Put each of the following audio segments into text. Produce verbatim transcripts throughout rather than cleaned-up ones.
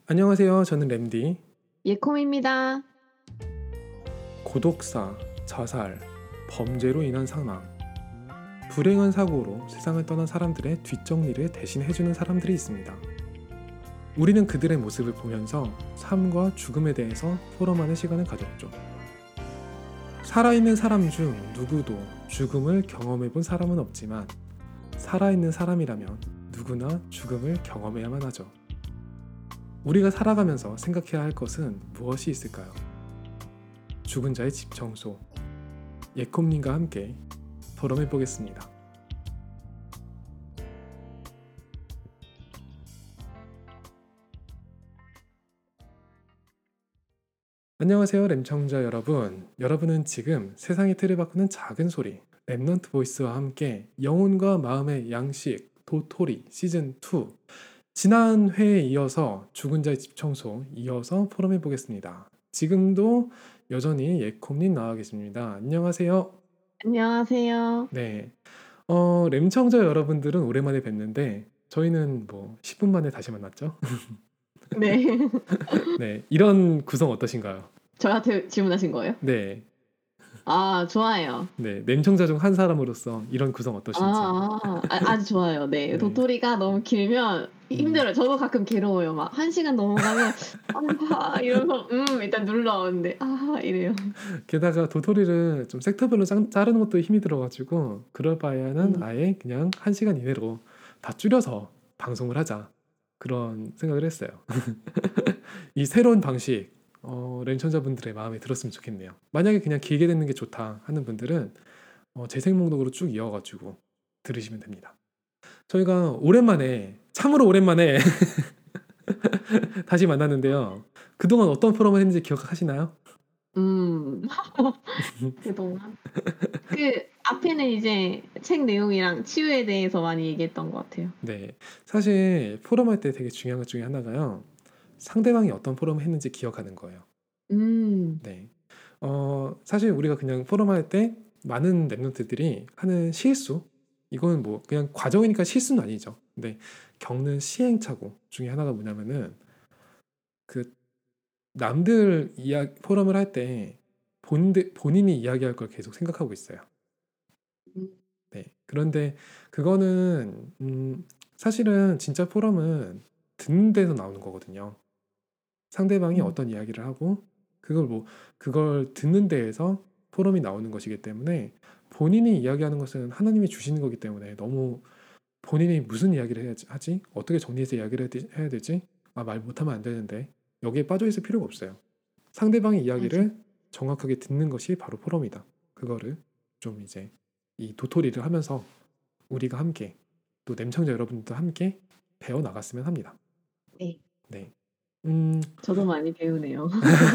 안녕하세요. 저는 램디. 예콤입니다. 고독사, 자살, 범죄로 인한 사망, 불행한 사고로 세상을 떠난 사람들의 뒷정리를 대신 해주는 사람들이 있습니다. 우리는 그들의 모습을 보면서 삶과 죽음에 대해서 포럼하는 시간을 가졌죠. 살아있는 사람 중 누구도 죽음을 경험해 본 사람은 없지만 살아있는 사람이라면 누구나 죽음을 경험해야만 하죠. 우리가 살아가면서 생각해야 할 것은 무엇이 있을까요? 죽은 자의 집 청소, 예콤님과 함께 토론해 보겠습니다. 안녕하세요, 램청자 여러분. 여러분은 지금 세상의 틀을 바꾸는 작은 소리, 랩넌트 보이스와 함께 영혼과 마음의 양식, 도토리 시즌 투, 지난 회에 이어서 죽은 자의 집 청소 이어서 포럼해 보겠습니다. 지금도 여전히 예콤님 나와 계십니다. 안녕하세요. 안녕하세요. 네, 어, 램청자 여러분들은 오랜만에 뵀는데 저희는 뭐 십 분 만에 다시 만났죠? 네. 네, 이런 구성 어떠신가요? 저한테 질문하신 거예요? 네, 아, 좋아요. 네, 램청자 중 한 사람으로서 이런 구성 어떠신지. 아, 아, 아, 아주 좋아요. 네. 네. 도토리가 너무 길면 힘들어요. 저도 가끔 괴로워요. 막 한 시간 넘어가면 아, 이러면서 음 일단 눌러. 근데 아 이래요. 게다가 도토리를 좀 섹터별로 짜, 자르는 것도 힘이 들어가지고 그럴 바에는 음. 아예 그냥 한 시간 이내로 다 줄여서 방송을 하자, 그런 생각을 했어요. 이 새로운 방식, 어, 램천자분들의 마음에 들었으면 좋겠네요. 만약에 그냥 길게 듣는 게 좋다 하는 분들은 어, 재생 목록으로 쭉 이어가지고 들으시면 됩니다. 저희가 오랜만에, 참으로 오랜만에 다시 만났는데요. 그동안 어떤 프로그램을 했는지 기억하시나요? 음. 그동안 그 앞에는 이제 책 내용이랑 치유에 대해서 많이 얘기했던 것 같아요. 네, 사실 포럼 할 때 되게 중요한 것 중에 하나가요, 상대방이 어떤 포럼을 했는지 기억하는 거예요. 음. 네, 어, 사실 우리가 그냥 포럼 할 때 많은 랩런트들이 하는 실수, 이거는 뭐 그냥 과정이니까 실수는 아니죠. 근데 겪는 시행착오 중에 하나가 뭐냐면은 그 남들 이야 포럼을 할 때 본인들 본인이 이야기할 걸 계속 생각하고 있어요. 음. 네, 그런데 그거는 음, 사실은 진짜 포럼은 듣는 데서 나오는 거거든요. 상대방이 음. 어떤 이야기를 하고 그걸 뭐 그걸 듣는 데에서 포럼이 나오는 것이기 때문에, 본인이 이야기하는 것은 하나님이 주시는 거기 때문에 너무 본인이 무슨 이야기를 해야지 하지? 어떻게 정리해서 이야기를 해야 되- 해야 되지? 아, 말 못하면 안 되는데, 여기에 빠져 있을 필요가 없어요. 상대방의 맞아. 이야기를 정확하게 듣는 것이 바로 포럼이다. 그거를 좀 이제 이 도토리를 하면서 우리가 함께, 또 램청자 여러분들도 함께 배워 나갔으면 합니다. 네. 네. 음, 저도 많이 배우네요.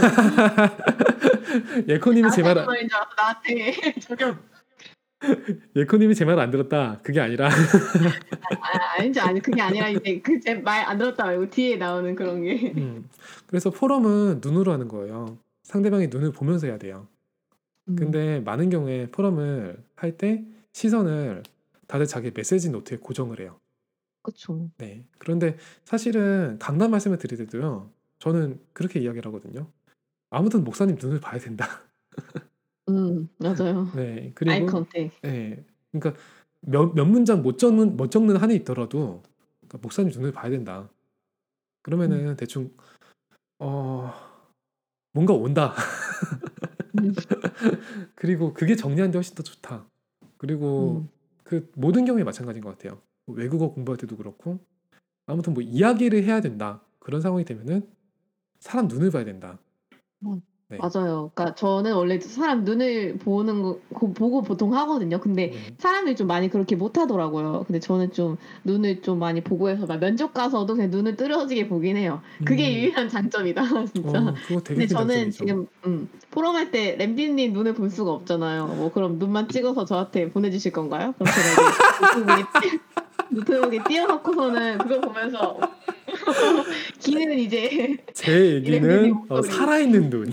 예코님이 제 말, 나한테 말인 줄 알았어. 나한테 적용. 예코님이 제 말 안 들었다, 그게 아니라 아, 아니죠. 아니 그게 아니라 이제 그 제 말 안 들었다 말고 뒤에 나오는 그런 게. 음, 그래서 포럼은 눈으로 하는 거예요. 상대방의 눈을 보면서 해야 돼요. 음. 근데 많은 경우에 포럼을 할 때 시선을 다들 자기 메시지 노트에 고정을 해요. 그쵸. 네. 그런데 사실은 강단 말씀을 드릴 때도요, 저는 그렇게 이야기를 하거든요. 아무튼 목사님 눈을 봐야 된다. 음, 맞아요. 네. 아이 그리고 컨택. 네. 그러니까 몇, 몇 문장 못 적는 못 적는 한이 있더라도 그러니까 목사님 눈을 봐야 된다. 음. 그러면은 대충 어 뭔가 온다. 음. 그리고 그게 정리하는 데 훨씬 더 좋다. 그리고 음. 그 모든 경우에 마찬가지인 것 같아요. 뭐 외국어 공부할 때도 그렇고, 아무튼 뭐 이야기를 해야 된다, 그런 상황이 되면은 사람 눈을 봐야 된다. 음. 네. 맞아요. 그러니까 저는 원래 사람 눈을 보는 거 고 보고 보통 하거든요. 근데 네. 사람들이 좀 많이 그렇게 못 하더라고요. 근데 저는 좀 눈을 좀 많이 보고 해서 막 면접 가서도 그냥 눈을 뚫어지게 보긴 해요. 그게 음. 유일한 장점이다 진짜. 어, 그거 되게 근데 큰 저는 장점이죠. 지금 음 포럼할 때 램디님 눈을 볼 수가 없잖아요. 뭐 그럼 눈만 찍어서 저한테 보내주실 건가요? 그럼 제가 이제 노트북에 띄 노트북에 띄워 놓고서는 그거 보면서 귀는 이제 제 이 램디님 얘기는 어, 목소리. 살아있는 눈.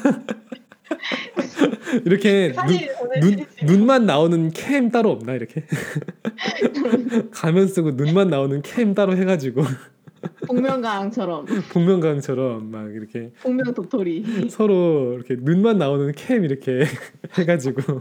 이렇게 눈, 사진 눈, 보내주시고. 눈만 나오는 캠 따로 없나 이렇게? 가면 쓰고 눈만 나오는 캠 따로 해가지고 복면가왕처럼 복면가왕처럼 막 이렇게 복면 도토리. 서로 이렇게 눈만 나오는 캠 이렇게 해가지고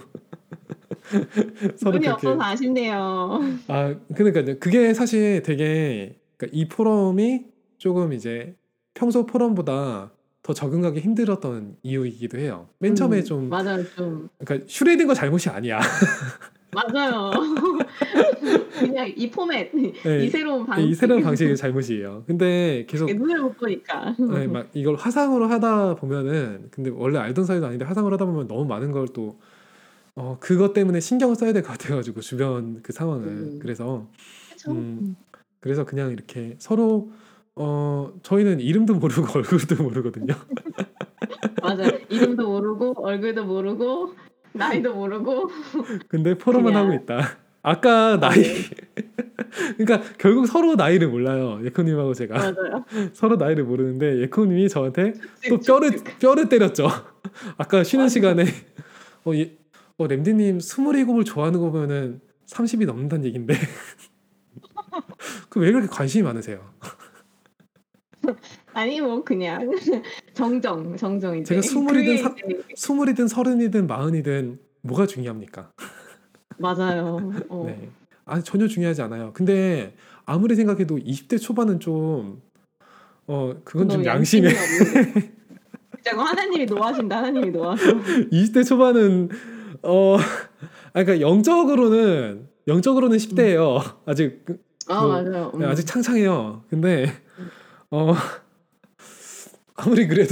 서로 눈이 없어서 그렇게 아쉽네요. 아 그러니까요. 그게 사실 되게 그러니까 이 포럼이 조금 이제 평소 포럼보다 더 적응하기 힘들었던 이유이기도 해요. 맨 처음에 음, 좀 맞아요, 좀. 그러니까 슈레딩거 잘못이 아니야. 맞아요. 그냥 이 포맷, 이 네, 새로운 이 방식. 새로운 방식이 잘못이에요. 근데 계속 눈을 못 보니까. 네, 막 이걸 화상으로 하다 보면은 근데 원래 알던 사이도 아닌데 화상으로 하다 보면 너무 많은 걸 또 어, 그것 때문에 신경을 써야 될 것 같아가지고 주변 그 상황을 음, 그래서 그쵸. 음 음, 그래서 그냥 이렇게 서로 어 저희는 이름도 모르고 얼굴도 모르거든요. 맞아요. 이름도 모르고, 얼굴도 모르고, 나이도 모르고, 근데 포럼만 하고 그냥, 있다. 아까 나이 맞아요. 그러니까 결국 서로 나이를 몰라요. 예코님하고 제가 맞아요. 서로 나이를 모르는데 예코님이 저한테 또 뼈를 쭉쭉쭉. 뼈를 때렸죠. 아까 쉬는 맞아요. 시간에 어, 예, 어 램디님 스물일곱을 좋아하는 거 보면은 삼십이 넘는다는 얘긴데 그 왜 그렇게 관심이 많으세요? 아니, 뭐, 그냥, 정정, 정정, 제가 이제. 스물이든 그게 사, 이제, 스물이든 서른이든 마흔이든 뭐가 중요합니까? 맞아요. 어. 네. 아니 전혀 중요하지 않아요. 근데 아무리 생각해도 이십 대 초반은 좀 어 그건 좀 너무 양심에 양심이 없는데. 자꾸 하나님이 노하신다, 하나님이 노하셔. 이십 대 초반은 어 아 그러니까 영적으로는 영적으로는 음. 십 대예요. 아직 그- 아, 뭐 맞아요. 네, 아직 음. 창창해요. 근데 음. 어 아무리 그래도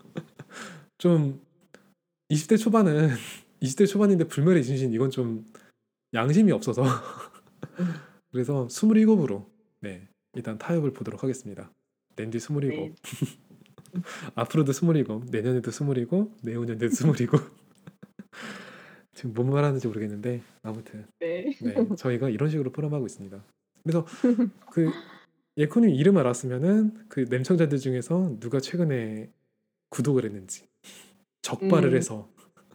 좀 이십 대 초반은 이십 대 초반인데 불멸의 진신 이건 좀 양심이 없어서 음. 그래서 스물일곱으로 네 일단 타협을 보도록 하겠습니다. 랜디 스물일곱 네. 음. 앞으로도 스물일곱 내년에도 스물일곱 내후년에도 스물일곱 지금 뭔 말하는지 모르겠는데 아무튼 네. 네 저희가 이런 식으로 포럼하고 있습니다. 그래서 그 예코님 이름 알았으면은 그 냄청자들 중에서 누가 최근에 구독을 했는지 적발을 음. 해서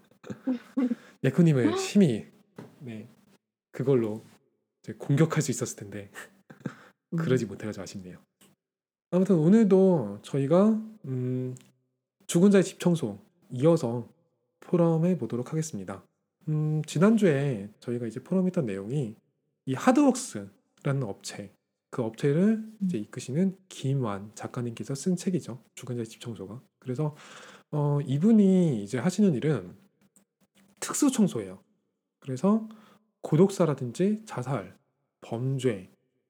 예코님을 심히 네 그걸로 이제 공격할 수 있었을 텐데 그러지 음. 못해가지고 아쉽네요. 아무튼 오늘도 저희가 음, 죽은 자의 집 청소 이어서 포럼해 보도록 하겠습니다. 음, 지난주에 저희가 이제 포럼했던 내용이 이 하드웍스라는 업체 그 업체를 이제 음. 이끄시는 김완 작가님께서 쓴 책이죠. 죽은 자의 집 청소가. 그래서 어, 이분이 이제 하시는 일은 특수 청소예요. 그래서 고독사라든지 자살, 범죄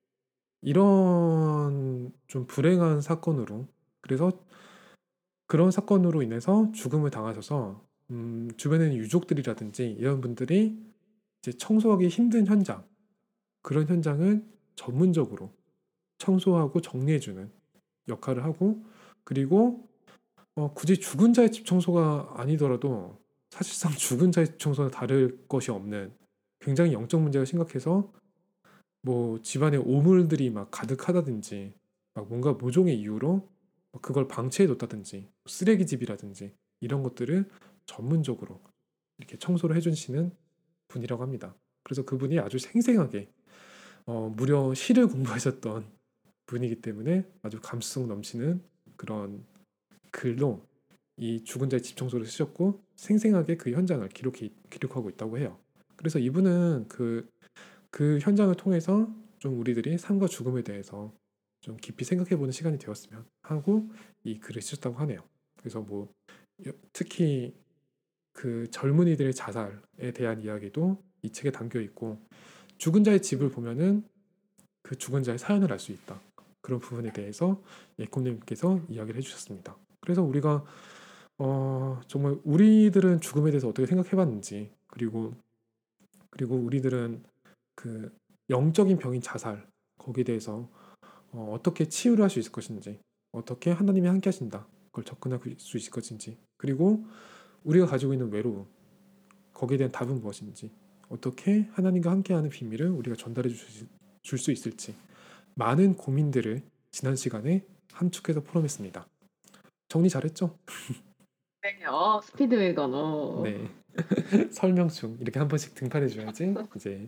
이런 좀 불행한 사건으로 그래서 그런 사건으로 인해서 죽음을 당하셔서 음, 주변에 유족들이라든지 이런 분들이 이제 청소하기 힘든 현장 그런 현장을 전문적으로 청소하고 정리해주는 역할을 하고 그리고 어, 굳이 죽은 자의 집 청소가 아니더라도 사실상 죽은 자의 집 청소는 다를 것이 없는 굉장히 영적 문제가 심각해서 뭐 집안에 오물들이 막 가득하다든지 막 뭔가 모종의 이유로 그걸 방치해 뒀다든지 쓰레기집이라든지 이런 것들을 전문적으로 이렇게 청소를 해주시는 분이라고 합니다. 그래서 그분이 아주 생생하게 어, 무려 시를 공부하셨던 분이기 때문에 아주 감수성 넘치는 그런 글로 이 죽은 자의 집 청소를 쓰셨고 생생하게 그 현장을 기록해, 기록하고 있다고 해요. 그래서 이분은 그, 그 현장을 통해서 좀 우리들이 삶과 죽음에 대해서 좀 깊이 생각해보는 시간이 되었으면 하고 이 글을 쓰셨다고 하네요. 그래서 뭐 특히 그 젊은이들의 자살에 대한 이야기도 이 책에 담겨 있고 죽은 자의 집을 보면은 그 죽은 자의 사연을 알 수 있다. 그런 부분에 대해서 예코님께서 이야기를 해주셨습니다. 그래서 우리가 어, 정말 우리들은 죽음에 대해서 어떻게 생각해봤는지 그리고 그리고 우리들은 그 영적인 병인 자살 거기에 대해서 어, 어떻게 치유를 할 수 있을 것인지 어떻게 하나님이 함께 하신다 그걸 접근할 수 있을 것인지 그리고 우리가 가지고 있는 외로움 거기에 대한 답은 무엇인지 어떻게 하나님과 함께하는 비밀을 우리가 전달해 줄 수 있을지 많은 고민들을 지난 시간에 함축해서 포럼했습니다. 정리 잘했죠? 네, 어, 스피드웨건, 어. 네. 설명충 이렇게 한 번씩 등판해 줘야지 이제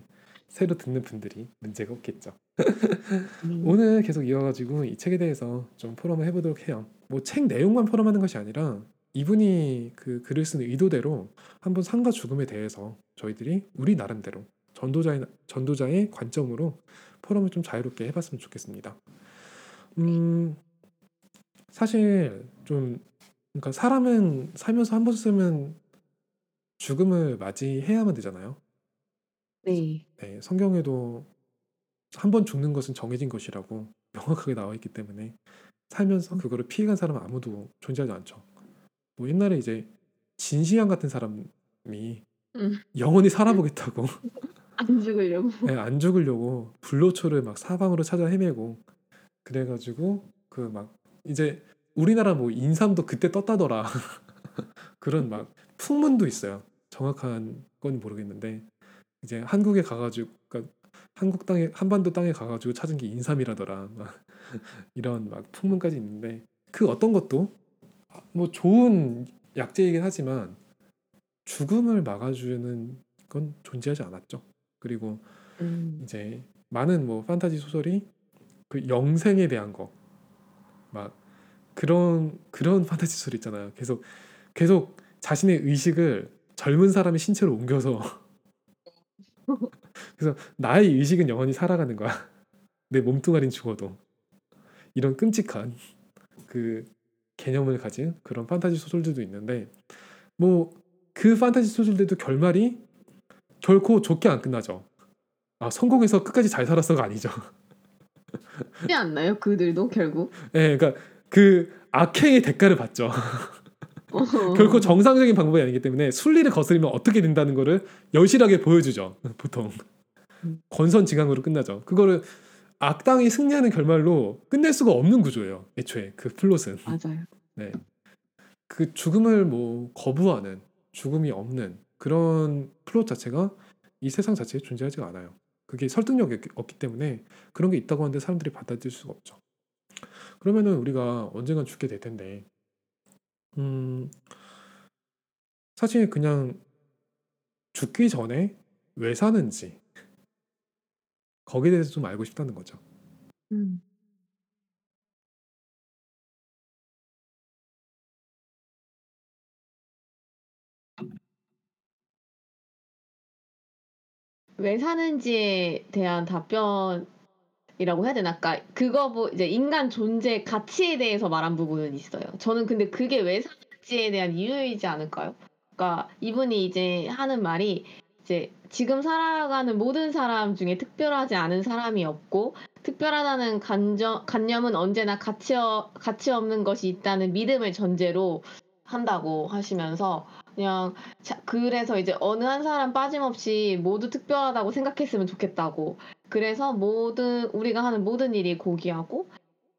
새로 듣는 분들이 문제가 없겠죠. 음. 오늘 계속 이어가지고 이 책에 대해서 좀 포럼을 해보도록 해요. 뭐 책 내용만 포럼하는 것이 아니라 이분이 그 글을 쓴 의도대로 한번 삶과 죽음에 대해서 저희들이 우리 나름대로 전도자의 전도자의 관점으로 포럼을 좀 자유롭게 해봤으면 좋겠습니다. 음 사실 좀 그러니까 사람은 살면서 한 번쯤은 죽음을 맞이해야만 되잖아요. 네. 네, 성경에도 한 번 죽는 것은 정해진 것이라고 명확하게 나와 있기 때문에 살면서 음. 그거를 피해간 사람은 아무도 존재하지 않죠. 뭐 옛날에 이제 진시황 같은 사람이 음. 영원히 살아보겠다고 안 죽으려고. 네, 안 죽으려고 불로초를 막 사방으로 찾아 헤매고 그래가지고 그 막 이제 우리나라 뭐 인삼도 그때 떴다더라 그런 막 풍문도 있어요. 정확한 건 모르겠는데 이제 한국에 가가지고 그러니까 한국 땅에 한반도 땅에 가가지고 찾은 게 인삼이라더라 막 이런 막 풍문까지 있는데 그 어떤 것도 뭐 좋은 약재이긴 하지만 죽음을 막아주는 건 존재하지 않았죠. 그리고 음. 이제 많은 뭐 판타지 소설이 그 영생에 대한 거 막 그런 그런 판타지 소설 있잖아요. 계속 계속 자신의 의식을 젊은 사람의 신체로 옮겨서 그래서 나의 의식은 영원히 살아가는 거야. 내 몸뚱아리는 죽어도 이런 끔찍한 그 개념을 가진 그런 판타지 소설들도 있는데 뭐 그 판타지 소설들도 결말이 결코 좋게 안 끝나죠. 아 성공해서 끝까지 잘 살았어가 아니죠. 하지 않나요? 그들도 결국? 예, 그러니까 그 악행의 대가를 받죠. 결코 어. 정상적인 방법이 아니기 때문에 순리를 거스르면 어떻게 된다는 거를 여실하게 보여주죠. 보통 음. 권선징악으로 끝나죠. 그거를 악당이 승리하는 결말로 끝낼 수가 없는 구조예요. 애초에 그 플롯은. 맞아요. 네. 그 죽음을 뭐 거부하는 죽음이 없는 그런 플롯 자체가 이 세상 자체에 존재하지가 않아요. 그게 설득력이 없기 때문에 그런 게 있다고 하는데 사람들이 받아들일 수가 없죠. 그러면은 우리가 언젠간 죽게 될 텐데, 음, 사실 그냥 죽기 전에 왜 사는지 거기에 대해서 좀 알고 싶다는 거죠. 음. 왜 사는지에 대한 답변이라고 해야 되나? 아까 그거 보 이제 인간 존재 가치에 대해서 말한 부분은 있어요. 저는 근데 그게 왜 사는지에 대한 이유이지 않을까요? 그러니까 이분이 이제 하는 말이 이제 지금 살아가는 모든 사람 중에 특별하지 않은 사람이 없고 특별하다는 간저, 관념은 언제나 가치, 어, 가치 없는 것이 있다는 믿음을 전제로 한다고 하시면서 그냥 자, 그래서 이제 어느 한 사람 빠짐없이 모두 특별하다고 생각했으면 좋겠다고. 그래서 모든 우리가 하는 모든 일이 고귀하고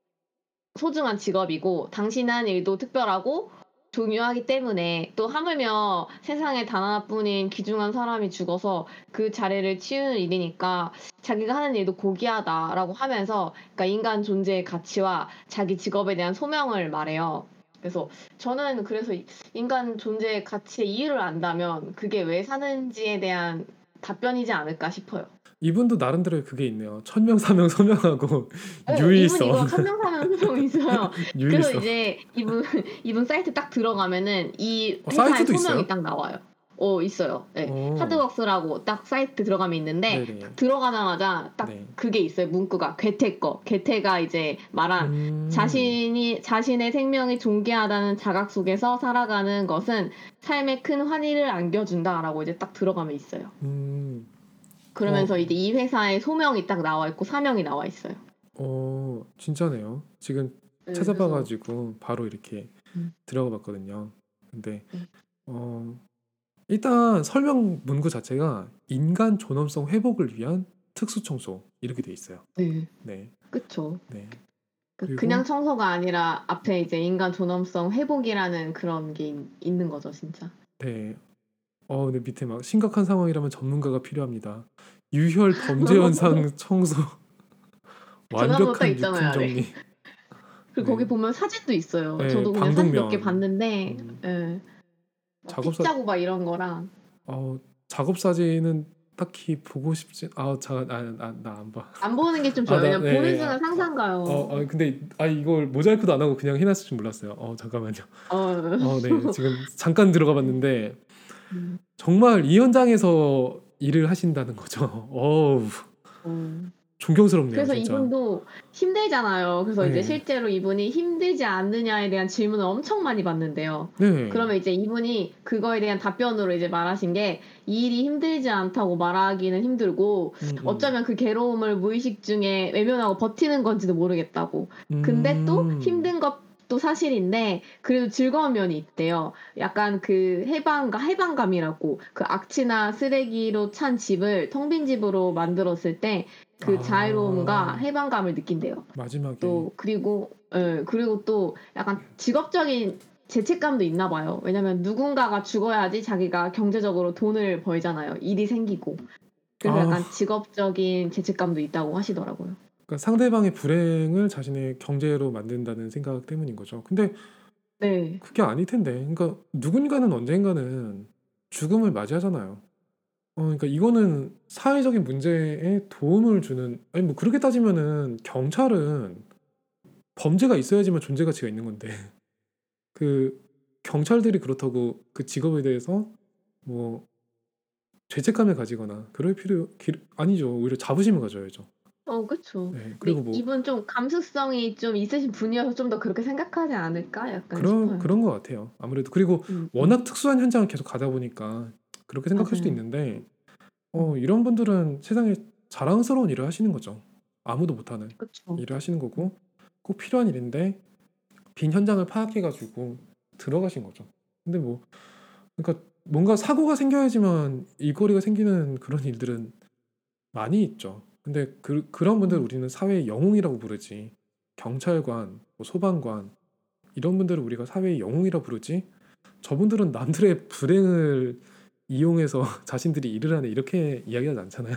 소중한 직업이고 당신한 일도 특별하고 중요하기 때문에 또 하물며 세상에 단 하나뿐인 귀중한 사람이 죽어서 그 자리를 치우는 일이니까 자기가 하는 일도 고귀하다라고 하면서 그러니까 인간 존재의 가치와 자기 직업에 대한 소명을 말해요. 그래서 저는 그래서 인간 존재의 가치의 이유를 안다면 그게 왜 사는지에 대한 답변이지 않을까 싶어요. 이분도 나름대로 그게 있네요. 천명사명 소명하고 어, 이분 유일성, 이거 천명사명 소명이 있어요. 그래서 유일성. 이제 이분 이분 사이트 딱 들어가면은 이 어, 회사의 사이트도 소명이 있어요? 딱 나와요. 어, 있어요. 네. 어, 하드웍스라고 딱 사이트 들어가면 있는데 딱 네네, 들어가자마자 딱 네. 그게 있어요. 문구가 괴테 거. 괴테가 이제 말한 음, 자신이 자신의 생명이 존귀하다는 자각 속에서 살아가는 것은 삶에 큰 환희를 안겨준다라고 이제 딱 들어가면 있어요. 음, 어, 그러면서 이제 이 회사의 소명이 딱 나와 있고 사명이 나와 있어요. 어, 진짜네요. 지금 네, 그래서 찾아봐가지고 바로 이렇게 음, 들어가 봤거든요. 근데, 네. 어, 일단 설명 문구 자체가 인간 존엄성 회복을 위한 특수 청소 이렇게 돼 있어요. 네. 네, 그쵸. 네. 그 그냥 그리고 청소가 아니라 앞에 이제 인간 존엄성 회복이라는 그런 게 있, 있는 거죠, 진짜. 네, 어, 근데 밑에 막 심각한 상황이라면 전문가가 필요합니다. 유혈 범죄 현상 청소, 전화번호 딱 완벽한 있잖아요, 유품 아래. 정리. 그리고 거기 네, 보면 사진도 있어요. 네, 저도 그냥 사진 몇 개 방독면, 봤는데, 음, 예. 막 피 작업사, 짜고 막 이런 거랑. 어, 작업 사진은 딱히 보고 싶지 아 자 아 나 나 안 봐. 안 보는 게 좀 아 좋아요. 나 왜냐면 보는 네. 순간 아 상상 가요. 어 어 근데 아 이걸 모자이크도 안 하고 그냥 해 놨을 줄 몰랐어요. 어 잠깐만요. 어. 어 네. 지금 잠깐 들어가 봤는데 음. 정말 이 현장에서 일을 하신다는 거죠. 어우. 어. 존경스럽네요 그래서 진짜. 이분도 힘들잖아요. 그래서 이제 네. 실제로 이분이 힘들지 않느냐에 대한 질문을 엄청 많이 받는대요. 네. 그러면 이제 이분이 그거에 대한 답변으로 이제 말하신 게 "이 일이 힘들지 않다고 말하기는 힘들고 음음. 어쩌면 그 괴로움을 무의식 중에 외면하고 버티는 건지도 모르겠다."고. 근데 또 음. 힘든 것도 사실인데 그래도 즐거운 면이 있대요. 약간 그 해방감 해방감이라고. 그 악취나 쓰레기로 찬 집을 텅 빈 집으로 만들었을 때 그 자유로움과 아. 해방감을 느낀대요. 마지막에. 또 그리고 예 그리고 또 약간 직업적인 죄책감도 있나 봐요. 왜냐면 누군가가 죽어야지 자기가 경제적으로 돈을 벌잖아요, 일이 생기고. 그래서 아. 약간 직업적인 죄책감도 있다고 하시더라고요. 그러니까 상대방의 불행을 자신의 경제로 만든다는 생각 때문인 거죠. 근데 네. 그게 아닐 텐데. 그러니까 누군가는 언젠가는 죽음을 맞이하잖아요. 어 그러니까 이거는 사회적인 문제에 도움을 주는 아니 뭐 그렇게 따지면은 경찰은 범죄가 있어야지만 존재 가치가 있는 건데 그 경찰들이 그렇다고 그 직업에 대해서 뭐 죄책감을 가지거나 그럴 필요 길 아니죠. 오히려 자부심을 가져야죠. 어 그쵸. 네. 그리고 근데 뭐 이분 좀 감수성이 좀 있으신 분이어서 좀 더 그렇게 생각하지 않을까 약간 그런 싶어요. 그런 것 같아요. 아무래도 그리고 음 음. 워낙 특수한 현장을 계속 가다 보니까 그렇게 생각할 수도 맞아요. 있는데 어 음. 이런 분들은 세상에 자랑스러운 일을 하시는 거죠. 아무도 못하는 그쵸. 일을 하시는 음. 거고 꼭 필요한 일인데 빈 현장을 파악해 가지고 들어가신 거죠. 근데 뭐 그러니까 뭔가 사고가 생겨야지만 일거리가 생기는 그런 일들은 많이 있죠. 근데 그 그런 분들을 음. 우리는 사회의 영웅이라고 부르지. 경찰관, 뭐 소방관 이런 분들을 우리가 사회의 영웅이라고 부르지. 저분들은 남들의 불행을 이용해서 자신들이 일을 하네 이렇게 이야기하지 않잖아요.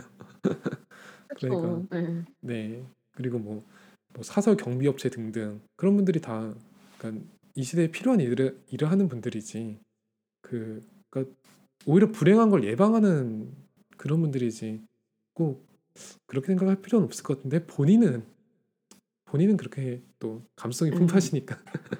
그러니까 그쵸. 예. 네. 그리고 뭐, 뭐 사설 경비업체 등등 그런 분들이 다 그러니까 이 시대에 필요한 일을 일을 하는 분들이지. 그 그러니까 오히려 불행한 걸 예방하는 그런 분들이지. 꼭 그렇게 생각할 필요는 없을 것 같은데 본인은 본인은 그렇게 또 감수성이 예. 풍부하시니까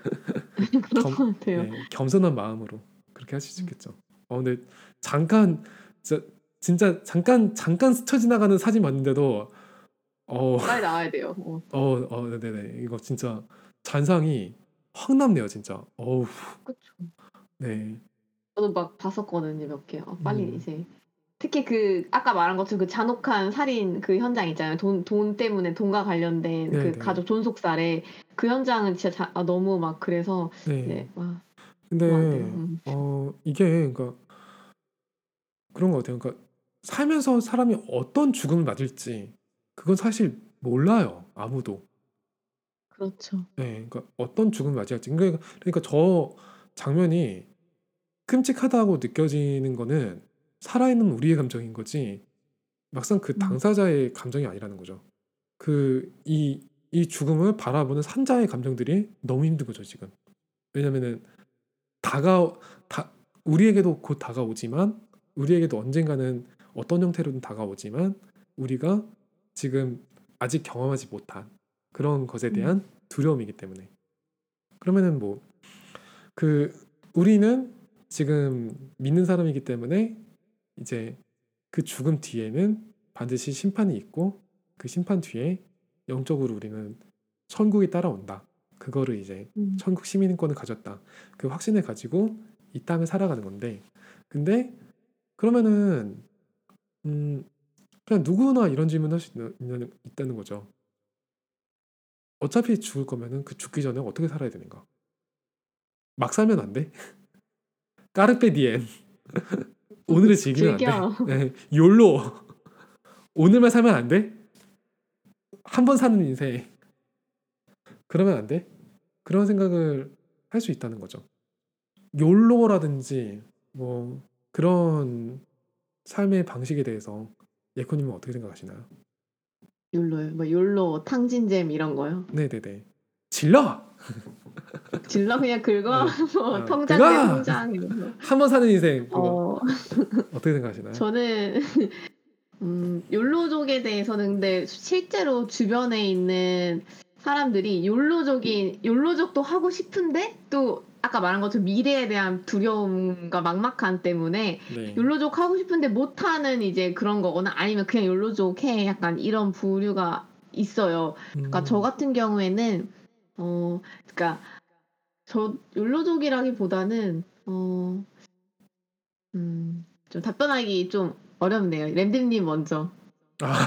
그럴 겸 것 같아요. 네 겸손한 마음으로 그렇게 하실 수 음. 있겠죠. 어 근데 잠깐 진짜 진짜 잠깐 잠깐 스쳐 지나가는 사진 봤는데도 어 빨리 나와야 돼요. 어. 어 어 네네네. 이거 진짜 잔상이 확 남네요 진짜. 어우 그쵸. 네. 저도 막 봤었거든요, 몇 개. 어 빨리 음. 이제 특히 그 아까 말한 것처럼 그 잔혹한 살인 그 현장 있잖아요. 돈 돈 때문에 돈과 관련된 그 네네. 가족 존속 살해 그 현장은 진짜 자 아 너무 막 그래서 네. 네 와 보면 안 돼요. 근데 음. 어 이게 그러니까 그런 것 같아요. 그러니까 살면서 사람이 어떤 죽음을 맞을지 그건 사실 몰라요, 아무도. 그렇죠. 예. 그러니까 어떤 죽음을 맞이할지. 그러니까 그러니까 저 장면이 끔찍하다고 느껴지는 거는 살아있는 우리의 감정인 거지 막상 그 음. 당사자의 감정이 아니라는 거죠. 그 이 이 죽음을 바라보는 산자의 감정들이 너무 힘든 거죠, 지금. 왜냐면은 다가 다 우리에게도 곧 다가오지만 우리에게도 언젠가는 어떤 형태로든 다가오지만 우리가 지금 아직 경험하지 못한 그런 것에 음. 대한 두려움이기 때문에. 그러면은 뭐 그 우리는 지금 믿는 사람이기 때문에 이제 그 죽음 뒤에는 반드시 심판이 있고 그 심판 뒤에 영적으로 우리는 천국이 따라온다. 그거를 이제 음. 천국 시민권을 가졌다. 그 확신을 가지고 이 땅을 살아가는 건데 근데 그러면은 음 그냥 누구나 이런 질문을 할 수 있는 있다는 거죠. 어차피 죽을 거면은 그 죽기 전에 어떻게 살아야 되는가? 막 살면 안 돼? 까르페 디엠. 오늘을 즐기면 안 돼? 즐겨. 예. 욜로. 오늘만 살면 안 돼? 한 번 사는 인생. 그러면 안 돼? 그런 생각을 할 수 있다는 거죠. 욜로라든지 뭐 그런 삶의 방식에 대해서 예코님은 어떻게 생각하시나요? 욜로요. 뭐 욜로 탕진잼 이런 거요? 네네네. 질러! 질러 그냥 긁어 예. 뭐 어, 통장 내 그가 통장 이러면서. 한 번 사는 인생 그거 어 어떻게 생각하시나요? 저는 음, 욜로족에 대해서는 근데 실제로 주변에 있는 사람들이 욜로족이 욜로족도 하고 싶은데 또 아까 말한 것처럼 미래에 대한 두려움과 막막함 때문에 네. 욜로족 하고 싶은데 못하는 이제 그런 거거나 아니면 그냥 욜로족 해 약간 이런 부류가 있어요. 그러니까 저 음. 같은 경우에는 어 그러니까 저 욜로족이라기보다는 어 음, 좀 답변하기 좀 어렵네요. 램디님 먼저. 아.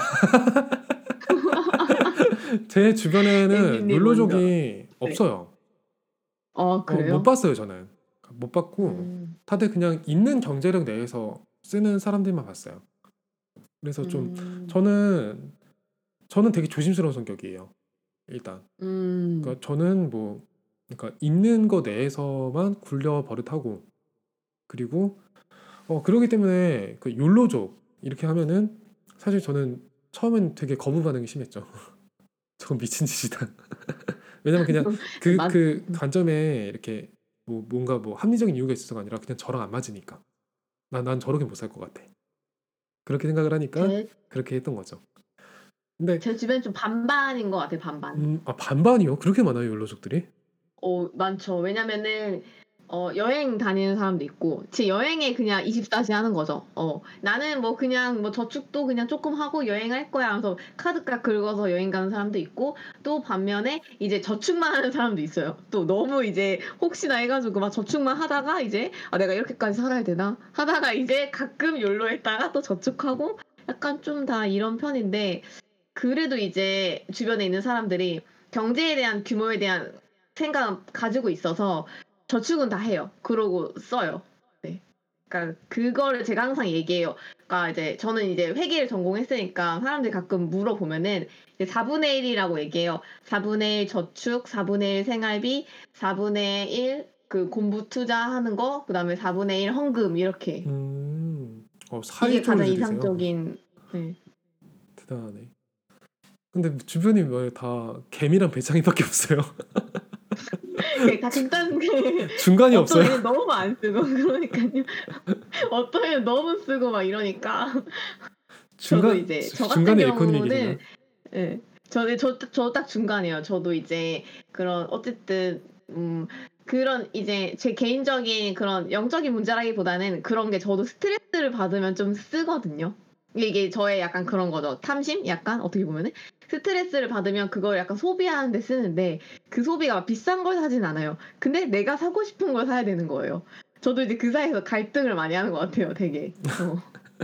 제 주변에는 램디님 먼저. 욜로족이 네. 없어요. 어, 어, 못 그래요? 봤어요, 저는. 못 봤고 음, 다들 그냥 있는 경제력 내에서 쓰는 사람들만 봤어요. 그래서 좀 음, 저는 저는 되게 조심스러운 성격이에요. 일단. 음, 그러니까 저는 뭐 그러니까 있는 거 내에서만 굴려 버릇하고 그리고 어 그러기 때문에 그 욜로족 이렇게 하면은 사실 저는 처음엔 되게 거부 반응이 심했죠. 저건 미친 짓이다. 왜냐면 그냥 그 맞, 그 관점에 이렇게 뭐 뭔가 뭐 합리적인 이유가 있어서가 아니라 그냥 저랑 안 맞으니까. 난, 난 저렇게 못 살 것 같아. 그렇게 생각을 하니까 제, 그렇게 했던 거죠. 근데 제 주변 좀 반반인 것 같아요, 반반. 음, 아 반반이요? 그렇게 많아요, 욜로족들이? 어, 많죠. 왜냐면은, 어, 여행 다니는 사람도 있고, 제 여행에 그냥 이십사 시 하는 거죠. 어, 나는 뭐 그냥 뭐 저축도 그냥 조금 하고 여행할 거야 하면서 카드값 긁어서 여행 가는 사람도 있고, 또 반면에 이제 저축만 하는 사람도 있어요. 또 너무 이제 혹시나 해가지고 막 저축만 하다가 이제, 아, 내가 이렇게까지 살아야 되나? 하다가 이제 가끔 욜로 했다가 또 저축하고, 약간 좀 다 이런 편인데, 그래도 이제 주변에 있는 사람들이 경제에 대한 규모에 대한 생각 가지고 있어서 저축은 다 해요. 그러고 써요. 네. 그러니까 그거를 제가 항상 얘기해요. 그러니까 이제 저는 이제 회계를 전공했으니까 사람들이 가끔 물어보면은 이제 사분의 일이라고 얘기해요. 사분의 일 저축, 사분의 일 생활비, 사분의 일 그 공부 투자하는 거, 그다음에 사분의 일 헌금 이렇게. 음, 어, 이게 가장 사회주의들이세요? 이상적인 네. 대단하네. 근데 주변이 뭐 다 개미랑 배짱이밖에 없어요. 그 다 극단 그 중간이 어떤 없어요. 애는 너무 안 쓰고 그러니까요. 어떤 애는 너무 쓰고 막 이러니까 저도 중간 이제 저 같은 중간에 에코노미 경우는 계시나? 예. 저는 저 저 딱 중간이에요. 저도 이제 그런 어쨌든 음 그런 이제 제 개인적인 그런 영적인 문제라기보다는 그런 게 저도 스트레스를 받으면 좀 쓰거든요. 이게 저의 약간 그런 거죠. 탐심? 약간 어떻게 보면은 스트레스를 받으면 그걸 약간 소비하는 데 쓰는데 그 소비가 막 비싼 걸 사진 않아요. 근데 내가 사고 싶은 걸 사야 되는 거예요. 저도 이제 그 사이에서 갈등을 많이 하는 것 같아요, 되게. 어.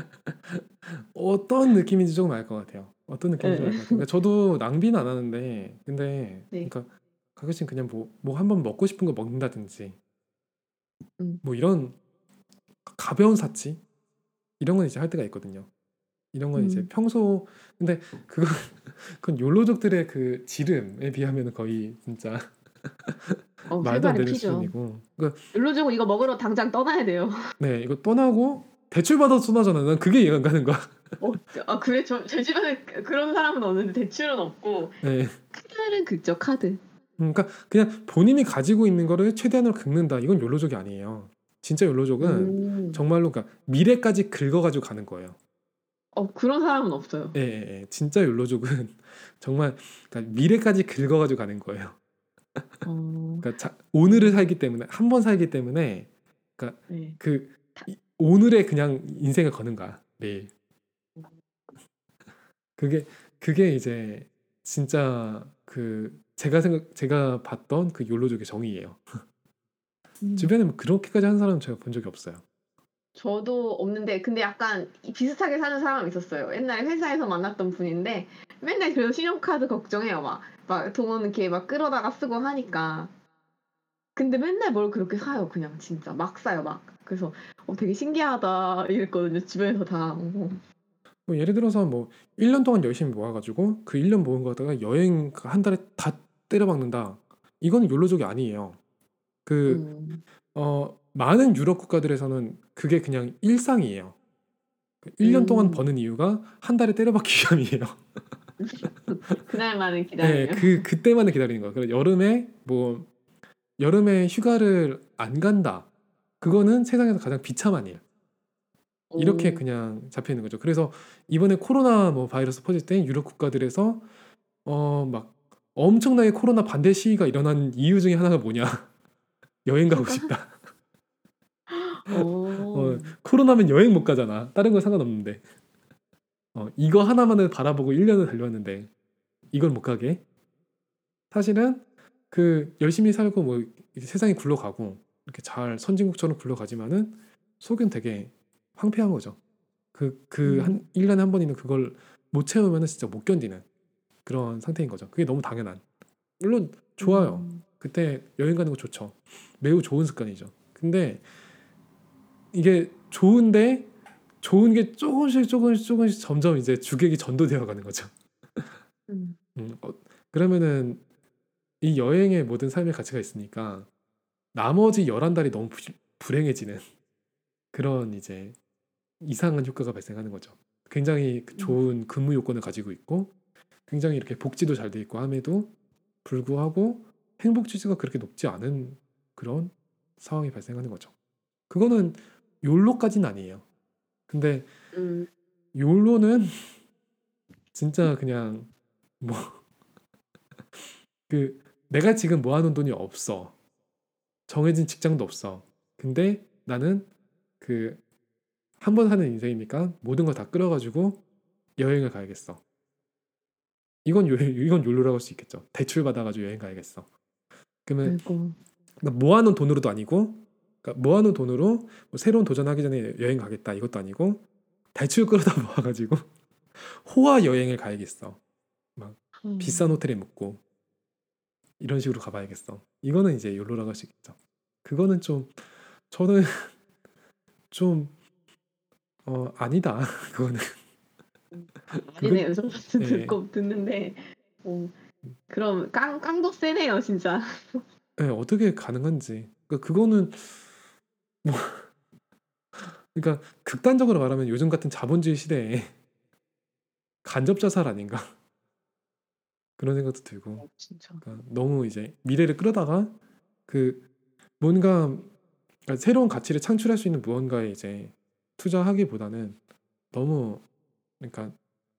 어떤 느낌인지 조금 알 것 같아요. 어떤 느낌인지 좀 예. 알 것 같아요. 그러니까 저도 낭비는 안 하는데, 근데 네. 그러니까 가끔씩 그냥 뭐 뭐 한번 먹고 싶은 거 먹는다든지, 음. 뭐 이런 가벼운 사치 이런 건 이제 할 때가 있거든요. 이런 건 이제 음. 평소 근데 그건 그건 욜로족들의 그 지름에 비하면 거의 진짜 어, 말도 안 살살이 되는 피죠. 수준이고. 그 율로주고 이거 먹으러 당장 떠나야 돼요. 네 이거 떠나고 대출 받아서 떠나잖아. 난 그게 이해가 안 가는 거야. 어, 아, 그래? 저, 제 집안에 그- 그런 사람은 없는데 대출은 없고 네. 카드는 긁죠, 카드. 음, 그러니까 그냥 본인이 가지고 있는 거를 최대한으로 긁는다. 이건 욜로족이 아니에요. 진짜 욜로족은 음. 정말로 그러니까 미래까지 긁어가지고 가는 거예요. 어, 그런 사람은 없어요. 예, 예, 예. 진짜 욜로족은 정말 그러니까 미래까지 긁어가지고 가는 거예요. 어, 그러니까 자, 오늘을 음, 살기 때문에 한 번 살기 때문에 그러니까 네. 그 이- 오늘의 그냥 인생을 거는 거야. 매일. 그게 그게 이제 진짜 그 제가 생각 제가 봤던 그 욜로족의 정의예요. 음. 주변에 뭐 그렇게까지 하는 사람 은 제가 본 적이 없어요. 저도 없는데, 근데 약간 이- 비슷하게 사는 사람이 있었어요. 옛날에 회사에서 만났던 분인데, 맨날 그래도 신용카드 걱정해요. 막, 막 돈 이렇게 막 끌어다가 쓰고 하니까. 근데 맨날 뭘 그렇게 사요, 그냥 진짜. 막 사요, 막. 그래서 어, 되게 신기하다 이랬거든요, 주변에서 다. 어. 뭐 예를 들어서 뭐 일 년 동안 열심히 모아가지고 그 일 년 모은 거 갖다가 여행 그 한 달에 다 때려박는다. 이거는 욜로족이 아니에요. 그 음, 어, 많은 유럽 국가들에서는 그게 그냥 일상이에요. 그 일 년 동안 음, 버는 이유가 한 달에 때려박기 위함이에요. 그날만을 예, 기다리며. 그 그때만을 기다리는 거예요. 그래서 여름에 뭐 여름에 휴가를 안 간다. 그거는 세상에서 가장 비참한 일. 이렇게 오. 그냥 잡혀 있는 거죠. 그래서 이번에 코로나 뭐 바이러스 퍼질 때 유럽 국가들에서 어 막 엄청나게 코로나 반대 시위가 일어난 이유 중에 하나가 뭐냐? 여행 가고 휴가? 싶다. 어 오. 코로나면 여행 못 가잖아. 다른 건 상관없는데. 어 이거 하나만을 바라보고 일 년을 달려왔는데 이걸 못 가게? 사실은 그 열심히 살고 뭐 이제 세상이 굴러가고 이렇게 잘 선진국처럼 굴러가지만은 속은 되게 황폐한 거죠. 그 그 음. 한 일 년에 한 번이면 그걸 못 채우면은 진짜 못 견디는 그런 상태인 거죠. 그게 너무 당연한. 물론 좋아요. 음. 그때 여행 가는 거 좋죠. 매우 좋은 습관이죠. 근데 이게 좋은데 좋은 게 조금씩 조금씩 조금씩 점점 이제 주객이 전도되어 가는 거죠. 음. 음, 어, 그러면은 이 여행의 모든 삶의 가치가 있으니까 나머지 열한 달이 너무 부- 불행해지는 그런 이제 이상한 효과가 발생하는 거죠. 굉장히 그 음. 좋은 근무 요건을 가지고 있고 굉장히 이렇게 복지도 잘 돼 있고 함에도 불구하고 행복 지수가 그렇게 높지 않은 그런 상황이 발생하는 거죠. 그거는 욜로까지는 아니에요. 근데 음. 욜로는 진짜 그냥 뭐 그 내가 지금 모아놓은 돈이 없어. 정해진 직장도 없어. 근데 나는 그 한 번 사는 인생이니까 모든 걸 다 끌어가지고 여행을 가야겠어. 이건 요 이건 욜로라고 할 수 있겠죠. 대출 받아가지고 여행 가야겠어. 그러면 아이고. 그러니까 모아놓은 돈으로도 아니고, 그러니까 모아놓은 돈으로 뭐 새로운 도전하기 전에 여행 가겠다 이것도 아니고 대출 끌어다 모아가지고 호화 여행을 가야겠어. 막 비싼 음. 호텔에 묵고 이런 식으로 가봐야겠어. 이거는 이제 욜로라고 할 수 있겠죠. 그거는 좀 저는 좀 어, 아니다. 그거는 음. 그건 아니네요. 저 예, 듣고 듣는데 어 그럼 깡 깡도 세네요 진짜. 예, 어떻게 가능한지. 그러니까 그거는 뭐 그러니까 극단적으로 말하면 요즘 같은 자본주의 시대에 간접 자살 아닌가 그런 생각도 들고. 어 진짜. 그러니까 너무 이제 미래를 끌어다가 그 뭔가 그러니까 새로운 가치를 창출할 수 있는 무언가에 이제 투자하기보다는 너무 그러니까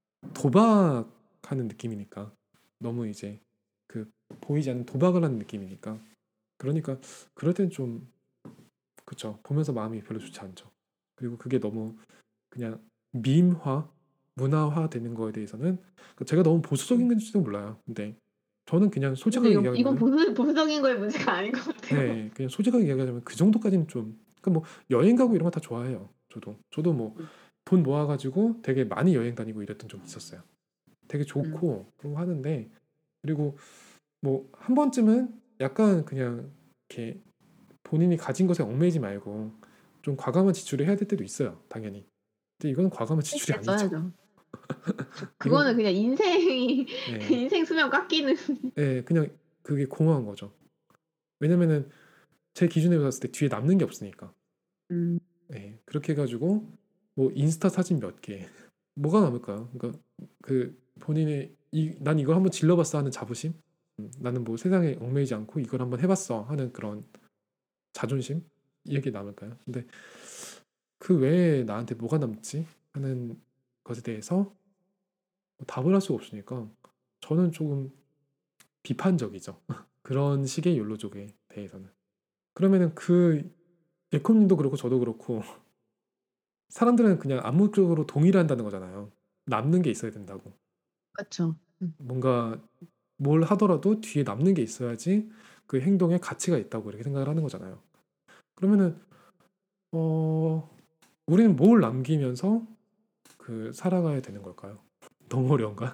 도박하는 느낌이니까 너무 이제 그 보이지 않는 도박을 하는 느낌이니까 그러니까 그럴 땐 좀 그쵸 보면서 마음이 별로 좋지 않죠. 그리고 그게 너무 그냥 밈화 문화화 되는 거에 대해서는 그러니까 제가 너무 보수적인 음. 건지도 몰라요. 근데 저는 그냥 근데 솔직하게 이건 이건 얘기하면은 보수 보수적인 거의 문제가 아닌 것 같아요. 네 그냥 솔직하게 이야기하자면 그 정도까지는 좀 그러니까 뭐 여행 가고 이런 거 다 좋아해요. 저도 저도 뭐 음. 돈 모아가지고 되게 많이 여행 다니고 이랬던 적이 있었어요. 되게 음. 좋고 그런 거 하는데 그리고 뭐 한 번쯤은 약간 그냥 이렇게 본인이 가진 것에 얽매이지 말고 좀 과감한 지출을 해야 될 때도 있어요. 당연히. 근데 이건 과감한 지출이 때 아니죠. 써야죠. 그쵸. 그거는 이건 그냥 인생이 예, 인생 수명 깎이는. 예, 그냥 그게 공허한 거죠. 왜냐면은 제 기준에 봤을 때 뒤에 남는 게 없으니까. 음. 예, 그렇게 해가지고 뭐 인스타 사진 몇 개, 뭐가 남을까요? 그러니까 그 본인의 이, 난 이걸 한번 질러봤어 하는 자부심, 음, 나는 뭐 세상에 얽매이지 않고 이걸 한번 해봤어 하는 그런 자존심 이게 남을까요? 근데 그 외에 나한테 뭐가 남지 하는 것에 대해서 답을 할 수가 없으니까 저는 조금 비판적이죠. 그런 식의 욜로족에 대해서는. 그러면은 그 예컨님도 그렇고 저도 그렇고 사람들은 그냥 암묵적으로 동의를 한다는 거잖아요. 남는 게 있어야 된다고. 그쵸. 음. 뭔가 뭘 하더라도 뒤에 남는 게 있어야지 그 행동에 가치가 있다고 이렇게 생각을 하는 거잖아요. 그러면은 어 우리는 뭘 남기면서 그 살아가야 되는 걸까요? 너무 어려운가?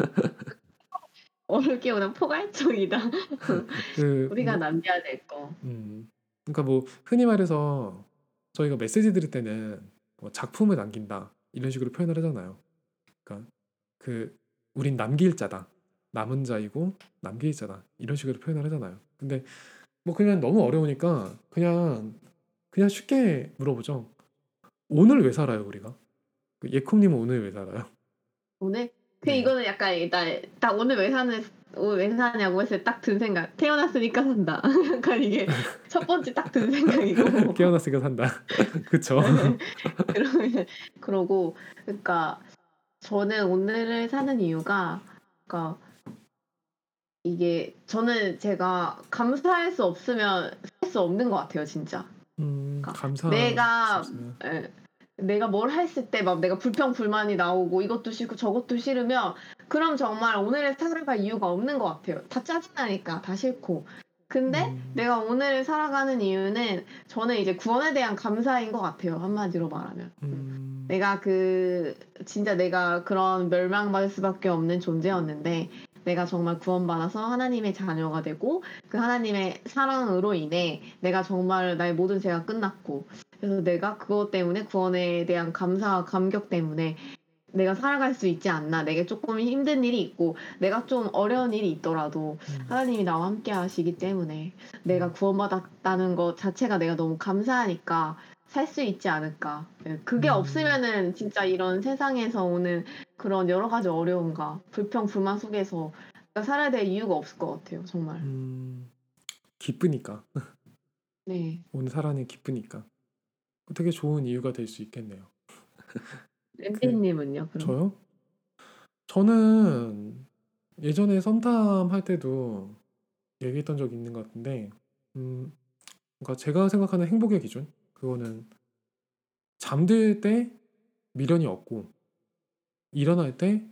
어렵기보단 포괄적이다. 그 우리가 뭐 남겨야 될 거. 음 그러니까 뭐 흔히 말해서 저희가 메시지 드릴 때는 뭐 작품을 남긴다 이런 식으로 표현을 하잖아요. 그러니까 그 우린 남길 자다. 남은 자이고 남길 자다. 이런 식으로 표현을 하잖아요. 근데 뭐 그냥 너무 어려우니까 그냥 그냥 쉽게 물어보죠. 오늘 왜 살아요, 우리가? 그 예콩님은 오늘 왜 살아요? 오늘 그 네. 이거는 약간 일단 딱 오늘 왜 사는 오늘 왜 사냐고 했을 때 딱 든 생각. 태어났으니까 산다. 약간 이게 첫 번째 딱 든 생각이고. 깨어났으니까 산다. 그쵸. 그러면 그러고 그러니까 저는 오늘을 사는 이유가 그러니까 이게 저는 제가 감사할 수 없으면 살 수 없는 것 같아요, 진짜. 음, 그러니까 감사할 수 내가 없으면. 예, 내가 뭘 했을 때 막 내가 불평불만이 나오고 이것도 싫고 저것도 싫으면 그럼 정말 오늘을 살아갈 이유가 없는 것 같아요. 다 짜증나니까 다 싫고. 근데 음, 내가 오늘을 살아가는 이유는 저는 이제 구원에 대한 감사인 것 같아요. 한마디로 말하면. 음. 음, 내가 그 진짜 내가 그런 멸망받을 수밖에 없는 존재였는데 내가 정말 구원받아서 하나님의 자녀가 되고 그 하나님의 사랑으로 인해 내가 정말 나의 모든 죄가 끝났고 그래서 내가 그것 때문에 구원에 대한 감사와 감격 때문에 내가 살아갈 수 있지 않나. 내게 조금 힘든 일이 있고 내가 좀 어려운 일이 있더라도 음, 하나님이 나와 함께 하시기 때문에 내가 음, 구원받았다는 것 자체가 내가 너무 감사하니까 살 수 있지 않을까. 예, 그게 음, 없으면은 진짜 이런 세상에서 오는 그런 여러 가지 어려움과 불평, 불만 속에서 내가 살아야 될 이유가 없을 것 같아요. 정말. 음, 기쁘니까. 네. 오늘 살아는 기쁘니까. 되게 좋은 이유가 될 수 있겠네요. 그, 엠비님은요, 그럼? 저요? 저는 예전에 썸탐 할 때도 얘기했던 적이 있는 것 같은데, 음, 그러니까 제가 생각하는 행복의 기준, 그거는 잠들 때 미련이 없고, 일어날 때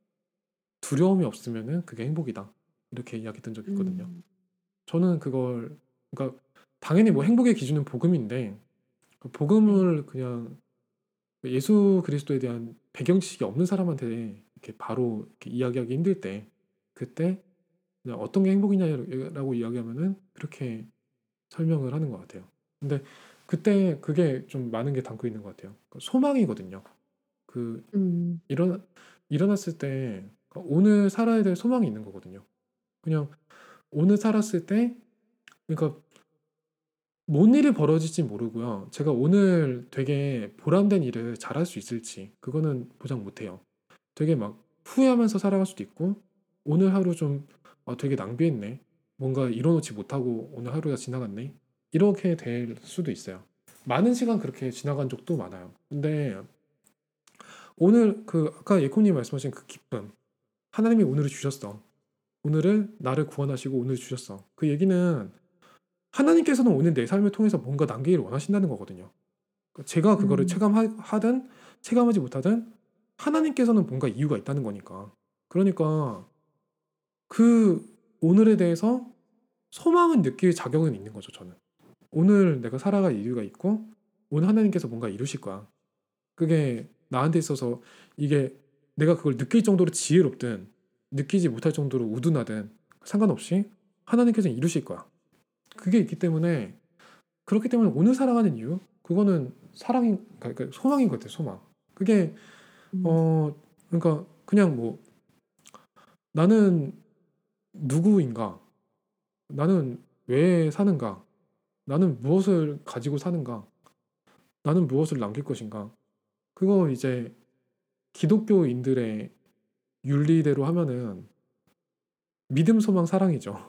두려움이 없으면은 그게 행복이다. 이렇게 이야기했던 적이 있거든요. 음, 저는 그걸, 그러니까 당연히 뭐 행복의 기준은 복음인데, 그 네. 복음을 그냥 예수 그리스도에 대한 배경 지식이 없는 사람한테 이렇게 바로 이렇게 이야기하기 힘들 때, 그때 그냥 어떤 게 행복이냐라고 이야기하면은 그렇게 설명을 하는 것 같아요. 근데 그때 그게 좀 많은 게 담고 있는 것 같아요. 그 소망이거든요. 그 음, 일어나 일어났을 때 오늘 살아야 될 소망이 있는 거거든요. 그냥 오늘 살았을 때, 그러니까 뭔 일이 벌어질지 모르고요. 제가 오늘 되게 보람된 일을 잘할 수 있을지 그거는 보장 못해요. 되게 막 후회하면서 살아갈 수도 있고, 오늘 하루 좀 아, 되게 낭비했네. 뭔가 이뤄놓지 못하고 오늘 하루가 지나갔네. 이렇게 될 수도 있어요. 많은 시간 그렇게 지나간 적도 많아요. 근데 오늘 그 아까 예코님 말씀하신 그 기쁨, 하나님이 오늘을 주셨어. 오늘을 나를 구원하시고 오늘 주셨어. 그 얘기는 하나님께서는 오늘 내 삶을 통해서 뭔가 남기를 원하신다는 거거든요. 그러니까 제가 그거를 음, 체감하든 체감하지 못하든 하나님께서는 뭔가 이유가 있다는 거니까. 그러니까 그 오늘에 대해서 소망은 느낄 자격은 있는 거죠, 저는. 오늘 내가 살아갈 이유가 있고 오늘 하나님께서 뭔가 이루실 거야. 그게 나한테 있어서 이게 내가 그걸 느낄 정도로 지혜롭든 느끼지 못할 정도로 우둔하든 상관없이 하나님께서는 이루실 거야. 그게 있기 때문에, 그렇기 때문에 오늘 살아가는 이유, 그거는 사랑인, 그러니까 소망인 것 같아요. 소망. 그게 음, 어 그러니까 그냥 뭐 나는 누구인가, 나는 왜 사는가, 나는 무엇을 가지고 사는가, 나는 무엇을 남길 것인가. 그거 이제 기독교인들의 윤리대로 하면은 믿음, 소망, 사랑이죠.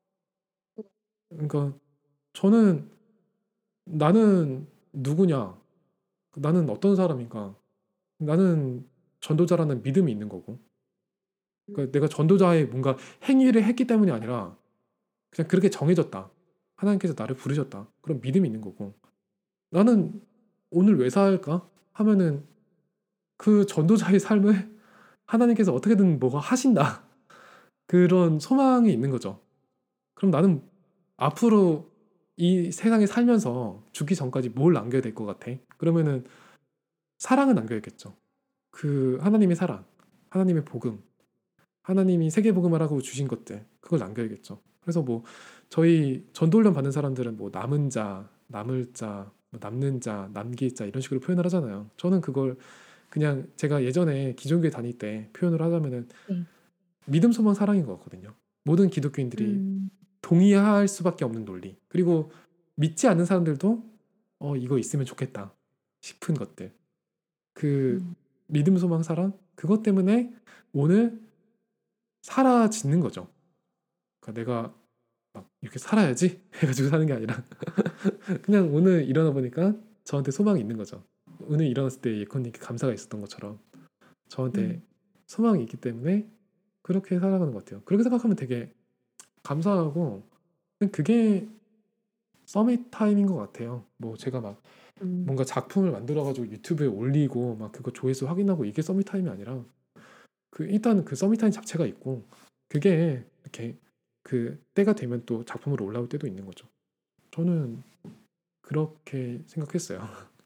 그러니까 저는 나는 누구냐, 나는 어떤 사람인가, 나는 전도자라는 믿음이 있는 거고, 그러니까 내가 전도자의 뭔가 행위를 했기 때문이 아니라 그냥 그렇게 정해졌다. 하나님께서 나를 부르셨다. 그런 믿음이 있는 거고, 나는 오늘 왜 살까 하면은 그 전도자의 삶을 하나님께서 어떻게든 뭐가 하신다. 그런 소망이 있는 거죠. 그럼 나는 앞으로 이 세상에 살면서 죽기 전까지 뭘 남겨야 될 것 같아? 그러면은 사랑은 남겨야겠죠. 그 하나님의 사랑, 하나님의 복음, 하나님이 세계 복음을 하고 주신 것들, 그걸 남겨야겠죠. 그래서 뭐 저희 전도훈련 받는 사람들은 뭐 남은 자, 남을 자, 뭐 남는 자, 남길 자 이런 식으로 표현을 하잖아요. 저는 그걸 그냥 제가 예전에 기존교회 다닐 때 표현을 하자면은 네. 믿음, 소망, 사랑인 것 같거든요. 모든 기독교인들이 음, 동의할 수밖에 없는 논리. 그리고 믿지 않는 사람들도 어 이거 있으면 좋겠다 싶은 것들. 그 음. 믿음, 소망, 사랑 그것 때문에 오늘 살아짓는 거죠. 그러니까 내가 막 이렇게 살아야지 해가지고 사는 게 아니라 그냥 오늘 일어나 보니까 저한테 소망이 있는 거죠. 오늘 일어났을 때 예컨님께 감사가 있었던 것처럼 저한테 음. 소망이 있기 때문에 그렇게 살아가는 것 같아요. 그렇게 생각하면 되게 감사하고 그게 서밋 타임인 것 같아요. 뭐 제가 막 음. 뭔가 작품을 만들어가지고 유튜브에 올리고 막 그거 조회수 확인하고 이게 서밋 타임이 아니라 그 일단 그 서밋 타임 자체가 있고 그게 이렇게 그 때가 되면 또 작품으로 올라올 때도 있는 거죠. 저는 그렇게 생각했어요.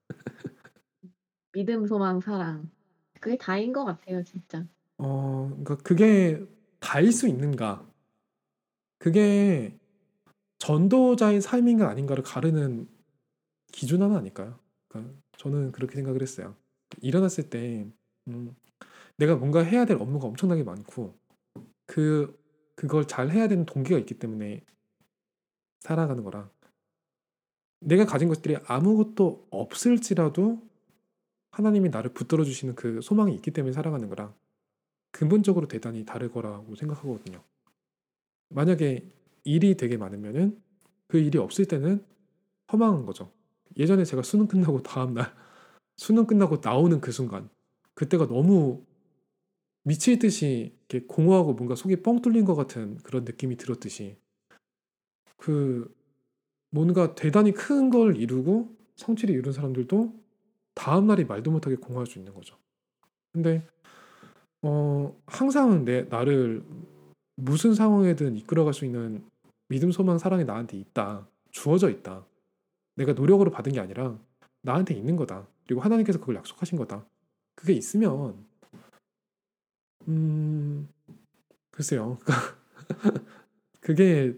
믿음, 소망, 사랑. 그게 다인 것 같아요, 진짜. 어, 그러니까 그게 다일 수 있는가? 그게 전도자의 삶인가 아닌가를 가르는 기준 하나 아닐까요? 그러니까 저는 그렇게 생각을 했어요. 일어났을 때 음, 내가 뭔가 해야 될 업무가 엄청나게 많고 그 그걸 잘 해야 되는 동기가 있기 때문에 살아가는 거라 내가 가진 것들이 아무것도 없을지라도 하나님이 나를 붙들어 주시는 그 소망이 있기 때문에 살아가는 거라 근본적으로 대단히 다를 거라고 생각하거든요. 만약에 일이 되게 많으면은 그 일이 없을 때는 허망한 거죠. 예전에 제가 수능 끝나고 다음날 수능 끝나고 나오는 그 순간 그때가 너무 미칠 듯이 이렇게 공허하고 뭔가 속이 뻥 뚫린 것 같은 그런 느낌이 들었듯이 그 뭔가 대단히 큰 걸 이루고 성취를 이룬 사람들도 다음날이 말도 못하게 공허할 수 있는 거죠. 근데 어 항상 내 나를 무슨 상황에든 이끌어갈 수 있는 믿음, 소망, 사랑이 나한테 있다. 주어져 있다. 내가 노력으로 받은 게 아니라 나한테 있는 거다. 그리고 하나님께서 그걸 약속하신 거다. 그게 있으면 음 글쎄요. 그게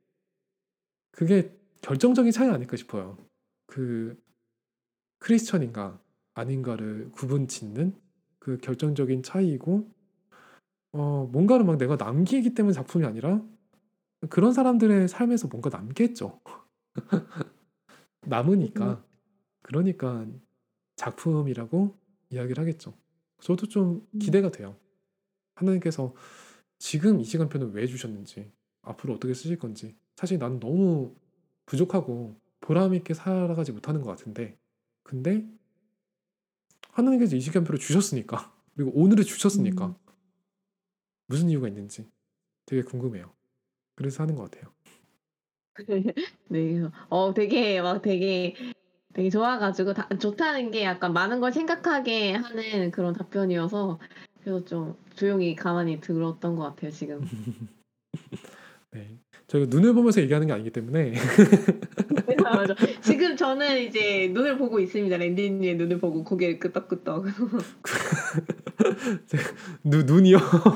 그게 결정적인 차이 아닐까 싶어요. 그 크리스천인가 아닌가를 구분 짓는 그 결정적인 차이이고 어 뭔가를 막 내가 남기기 때문에 작품이 아니라 그런 사람들의 삶에서 뭔가 남겠죠. 음. 남으니까. 그러니까 작품이라고 이야기를 하겠죠. 저도 좀 음. 기대가 돼요. 하나님께서 지금 이 시간표는 왜 주셨는지, 앞으로 어떻게 쓰실 건지. 사실 나는 너무 부족하고 보람 있게 살아가지 못하는 것 같은데, 근데 하나님께서 이 시간표를 주셨으니까, 그리고 오늘을 주셨으니까 음. 무슨 이유가 있는지 되게 궁금해요. 그래서 하는 것 같아요. 네. 그래서 어 되게 막 되게 되게 좋아 가지고 다 좋다는 게 약간 많은 걸 생각하게 하는 그런 답변이어서 그래서 좀 조용히 가만히 들었던 것 같아요, 지금. 네. 저희가 눈을 보면서 얘기하는 게 아니기 때문에 아 맞아. 지금 저는 이제 눈을 보고 있습니다. 랜디님의 눈을 보고 고개를 끄덕끄덕. 눈, 눈이요.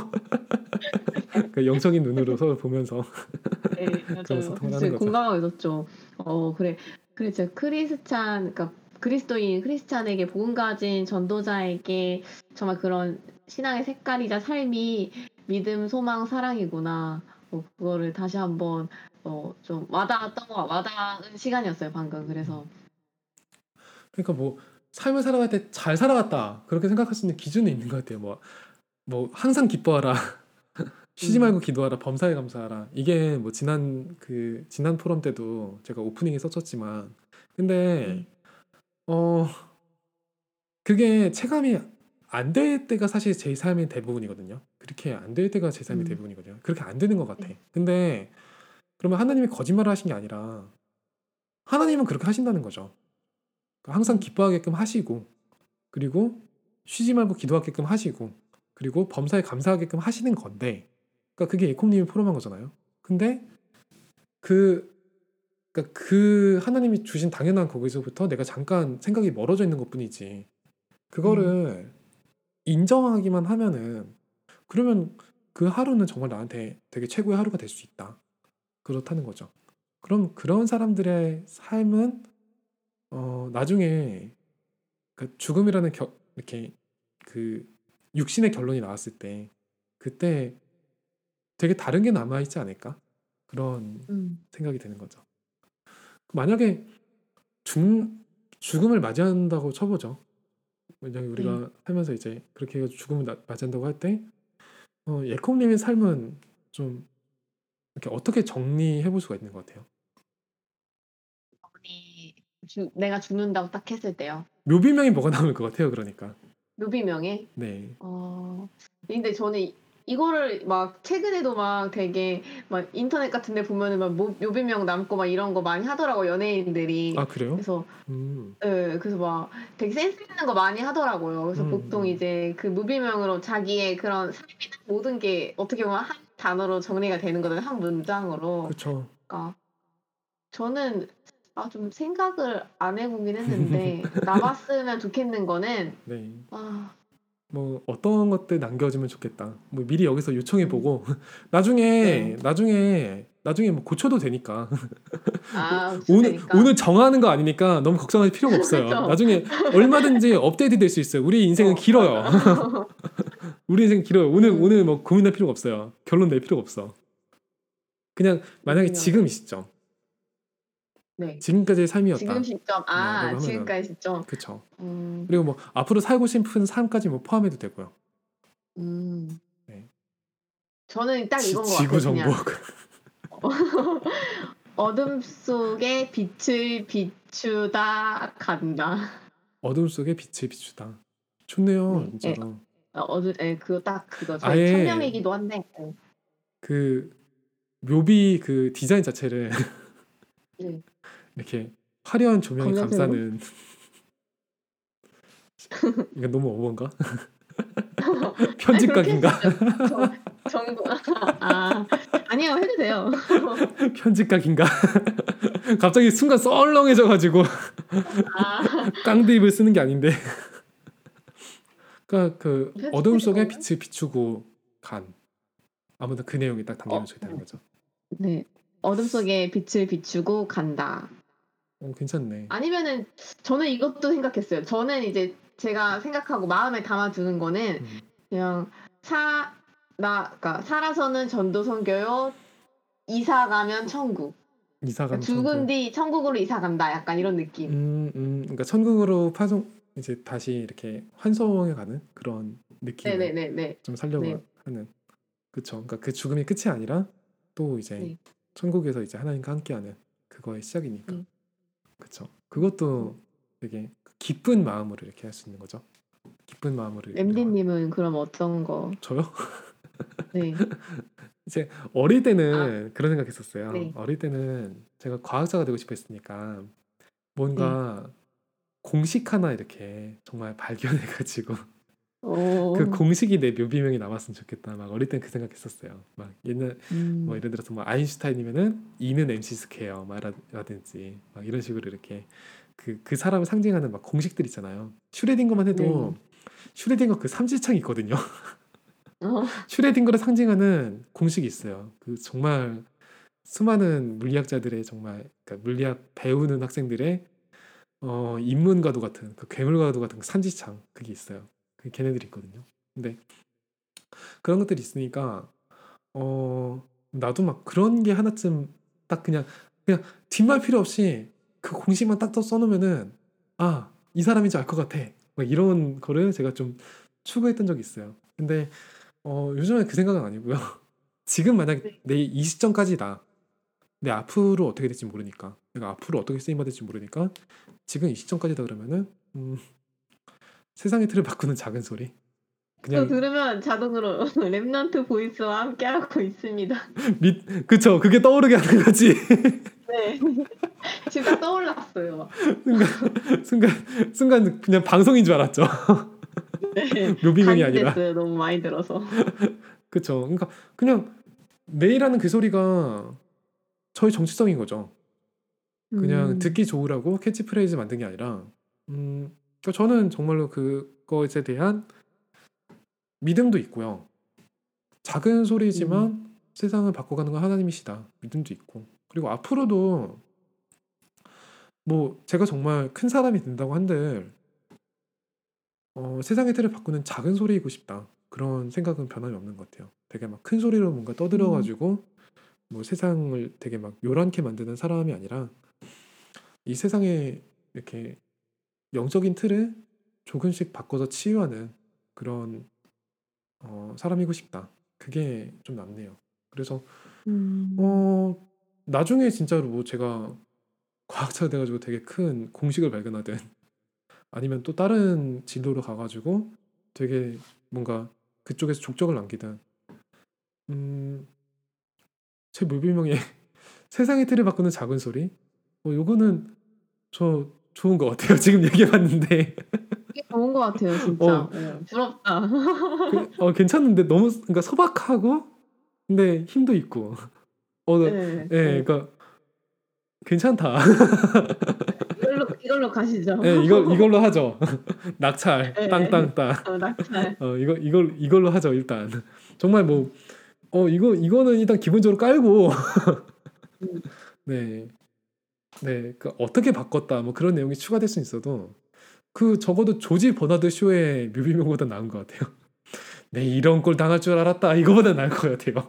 그 영적인 눈으로 서로 보면서 네 그런 맞아요. 소통을 그래서 하는 제가 거죠. 공감하고 있었죠. 어 그래 그래 진짜 크리스찬 그러니까 그리스도인 크리스찬에게 복음 가진 전도자에게 정말 그런 신앙의 색깔이자 삶이 믿음, 소망, 사랑이구나. 뭐 그거를 다시 한번 어 좀 와닿았던 거 와닿은 시간이었어요 방금. 그래서 그러니까 뭐 삶을 살아갈 때 잘 살아갔다 그렇게 생각할 수 있는 기준이 있는 것 같아요. 뭐, 뭐 항상 기뻐하라, 쉬지 음. 말고 기도하라, 범사에 감사하라. 이게 뭐 지난 그 지난 포럼 때도 제가 오프닝에 썼었지만, 근데 네. 어 그게 체감이 안 될 때가 사실 제 삶의 대부분이거든요. 그렇게 안 될 때가 제 삶의 음. 대부분이거든요. 그렇게 안 되는 것 같아. 네. 근데 그러면 하나님이 거짓말을 하신 게 아니라 하나님은 그렇게 하신다는 거죠. 그러니까 항상 음. 기뻐하게끔 하시고 그리고 쉬지 말고 기도하게끔 하시고 그리고 범사에 감사하게끔 하시는 건데 그러니까 그게 에콤님이 포럼한 거잖아요. 근데 그 그러니까 그 하나님이 주신 당연한 거기서부터 내가 잠깐 생각이 멀어져 있는 것뿐이지 네. 그거를 인정하기만 하면은 그러면 그 하루는 정말 나한테 되게 최고의 하루가 될 수 있다. 그렇다는 거죠. 그럼 그런 사람들의 삶은 어 나중에 그 죽음이라는 겨, 이렇게 그 육신의 결론이 나왔을 때 그때 되게 다른 게 남아 있지 않을까? 그런 음. 생각이 드는 거죠. 만약에 죽, 죽음을 맞이한다고 쳐보죠. 왜냐면 네. 우리가 살면서 이제 그렇게 해가지고 죽음을 나- 맞이한다고 할 때 어, 예콩님의 삶은 좀 이렇게 어떻게 정리해 볼 수가 있는 것 같아요. 우리 주, 내가 죽는다고 딱 했을 때요. 묘비명이 뭐가 나올 것 같아요. 그러니까. 묘비명에 네. 어 근데 저는 이- 이거를 막 최근에도 막 되게 막 인터넷 같은 데 보면은 막 모- 묘비명 남고 막 이런 거 많이 하더라고 연예인들이. 아 그래요? 그래서 음, 예, 그래서 막 되게 센스 있는 거 많이 하더라고요. 음, 그래서 보통 음. 이제 그 무비명으로 자기의 그런 삶이나 모든 게 어떻게 보면 한 단어로 정리가 되는 거잖아요. 한 문장으로. 그쵸. 그러니까 저는 아, 좀 생각을 안 해보긴 했는데 남았으면 좋겠는 거는 네. 아, 뭐 어떤 것들 남겨주면 좋겠다. 뭐 미리 여기서 요청해 음, 보고 나중에 네. 나중에 나중에 뭐 고쳐도 되니까. 아, 오늘 고쳐되니까. 오늘 정하는 거 아니니까 너무 걱정할 필요가 없어요. 그쵸? 나중에 얼마든지 업데이트 될 수 있어요. 우리 인생은 어, 길어요. 맞아. 우리 인생 길어요. 오늘 음, 오늘 뭐 고민할 필요가 없어요. 결론 낼 필요가 없어. 그냥 만약에 지금 이 무비명에. 시점, 네. 지금까지의 지금 삶이었다. 시점, 네, 라고 아, 하면은 지금까지 시점. 그쵸. 음, 그리고 뭐 앞으로 살고 싶은 삶까지 뭐 포함해도 되고요. 음. 네. 저는 딱 지, 이건 것 지구 같아요. 정복. 그냥 어둠 속에 빛을 비추다 간다. 어둠 속에 빛을 비추다. 좋네요, 네, 예, 진짜로. 어, 어둠, 예, 그거 딱 그거 저희 아예 천명이기도 한데, 예, 그 묘비 그 디자인 자체를 네, 이렇게 화려한 조명이 검정색으로. 감싸는 이거 너무 어머인가? 아니 그렇게 편집각인가? 했으면 정 정보 아 아니요 해도 돼요. 편집각인가? 갑자기 순간 썰렁해져가지고 아 깡드립을 쓰는 게 아닌데. 그러니까 그 어둠 편집해 줄 속에 건가요? 빛을 비추고 간. 아무튼 그 내용이 딱 어, 담기면 좋다는 거죠. 네, 어둠 속에 빛을 비추고 간다. 어, 괜찮네. 아니면은 저는 이것도 생각했어요. 저는 이제 제가 생각하고 마음에 담아두는 거는 음, 그냥 사, 나, 그러니까 살아서는 전도 선교요, 이사 가면 천국. 이사가는 그러니까 죽은 천국. 뒤 천국으로 이사 간다. 약간 이런 느낌. 음, 음, 그러니까 천국으로 파송 이제 다시 이렇게 환송해 가는 그런 느낌을 네네네네. 좀 살려고 네, 하는. 그쵸. 그러니까 그 죽음이 끝이 아니라 또 이제 네, 천국에서 이제 하나님과 함께하는 그거의 시작이니까. 네. 그쵸. 그 그것도 되게 기쁜 마음으로 이렇게 할 수 있는 거죠. 기쁜 마음으로 이렇게 하- 램디님은 그럼 어떤 거? 저요? 네. 이제 어릴 아, 때는 그런 생각했었어요. 네, 어릴 때는 제가 과학자가 되고 싶어 했으니까 네. 뭔가 공식 하나 이렇게 정말 발견해가지고 그 오, 공식이 내 묘비명이 남았으면 좋겠다. 막 어릴 땐 그 생각했었어요. 막 옛날 뭐 음, 예를 들어서 뭐 아인슈타인이면은 E는 엠씨 스퀘어 말라든지 막 이런 식으로 이렇게 그 그 사람을 상징하는 막 공식들 있잖아요. 슈레딩거만 해도 네. 슈레딩거 그 삼지창이 있거든요. 어, 슈레딩거를 상징하는 공식이 있어요. 그 정말 수많은 물리학자들의 정말 그러니까 물리학 배우는 학생들의 어, 인문과도 같은 그 괴물과도 같은 그 삼지창 그게 있어요. 그 걔네들이 있거든요. 근데 그런 것들이 있으니까 어 나도 막 그런 게 하나쯤 딱 그냥 그냥 뒷말 필요 없이 그 공식만 딱 써놓으면은 아 이 사람인지 알 것 같아. 막 이런 거를 제가 좀 추구했던 적이 있어요. 근데 어 요즘에 그 생각은 아니고요. 지금 만약 네. 내 이 시점까지다. 내 앞으로 어떻게 될지 모르니까 내가 앞으로 어떻게 쓰임 받을지 모르니까 지금 이 시점까지다 그러면은 음, 세상의 틀을 바꾸는 작은 소리 그거 그냥 들으면 자동으로 랩넌트 보이스와 함께하고 있습니다. 밑 그쵸 그게 떠오르게 하는 거지. 네. 지금 딱 떠올랐어요. 순간 순간 순간 그냥 방송인 줄 알았죠. 네. 묘비명이 간이 아니라. 됐어요. 너무 많이 들어서. 그쵸. 그러니까 그냥 매일 하는 그 소리가 저의 정체성인 거죠. 그냥 음, 듣기 좋으라고 캐치프레이즈 만든 게 아니라 음, 그러니까 저는 정말로 그것에 대한 믿음도 있고요. 작은 음, 소리지만 세상을 바꿔가는 건 하나님이시다. 믿음도 있고. 그리고 앞으로도 뭐 제가 정말 큰 사람이 된다고 한들 어, 세상의 틀을 바꾸는 작은 소리이고 싶다. 그런 생각은 변함이 없는 것 같아요. 되게 막 큰 소리로 뭔가 음, 떠들어가지고 뭐 세상을 되게 막 요란케 만드는 사람이 아니라 이 세상에 이렇게 영적인 틀을 조금씩 바꿔서 치유하는 그런 어, 사람이고 싶다. 그게 좀 남네요. 그래서 음. 어 나중에 진짜로 뭐 제가 과학자가 돼가지고 되게 큰 공식을 발견하든 아니면 또 다른 진로로 가가지고 되게 뭔가 그쪽에서 족적을 남기든 음, 제 뮤비명의 세상의 틀을 바꾸는 작은 소리 뭐 요거는 저 좋은 것 같아요. 지금 얘기해봤는데 되게 좋은 것 같아요, 진짜. 어, 어, 부럽다. 그, 어 괜찮은데 너무 그러니까 소박하고 근데 힘도 있고 어, 네, 예, 어, 그러니까 괜찮다. 이걸로 이걸로 가시죠. 예, 이걸 이걸로 하죠. 낙찰 네, 땅땅땅. 어, 낙찰. 어 이거 이걸 이걸로 하죠 일단. 정말 뭐 어 이거 이거는 일단 기본적으로 깔고 음, 네, 네, 그 어떻게 바꿨다 뭐 그런 내용이 추가될 수 있어도 그 적어도 조지 버나드 쇼의 뮤비명보다 나은 것 같아요. 네, 이런 꼴 당할 줄 알았다 이거보다 나을 것 같아요.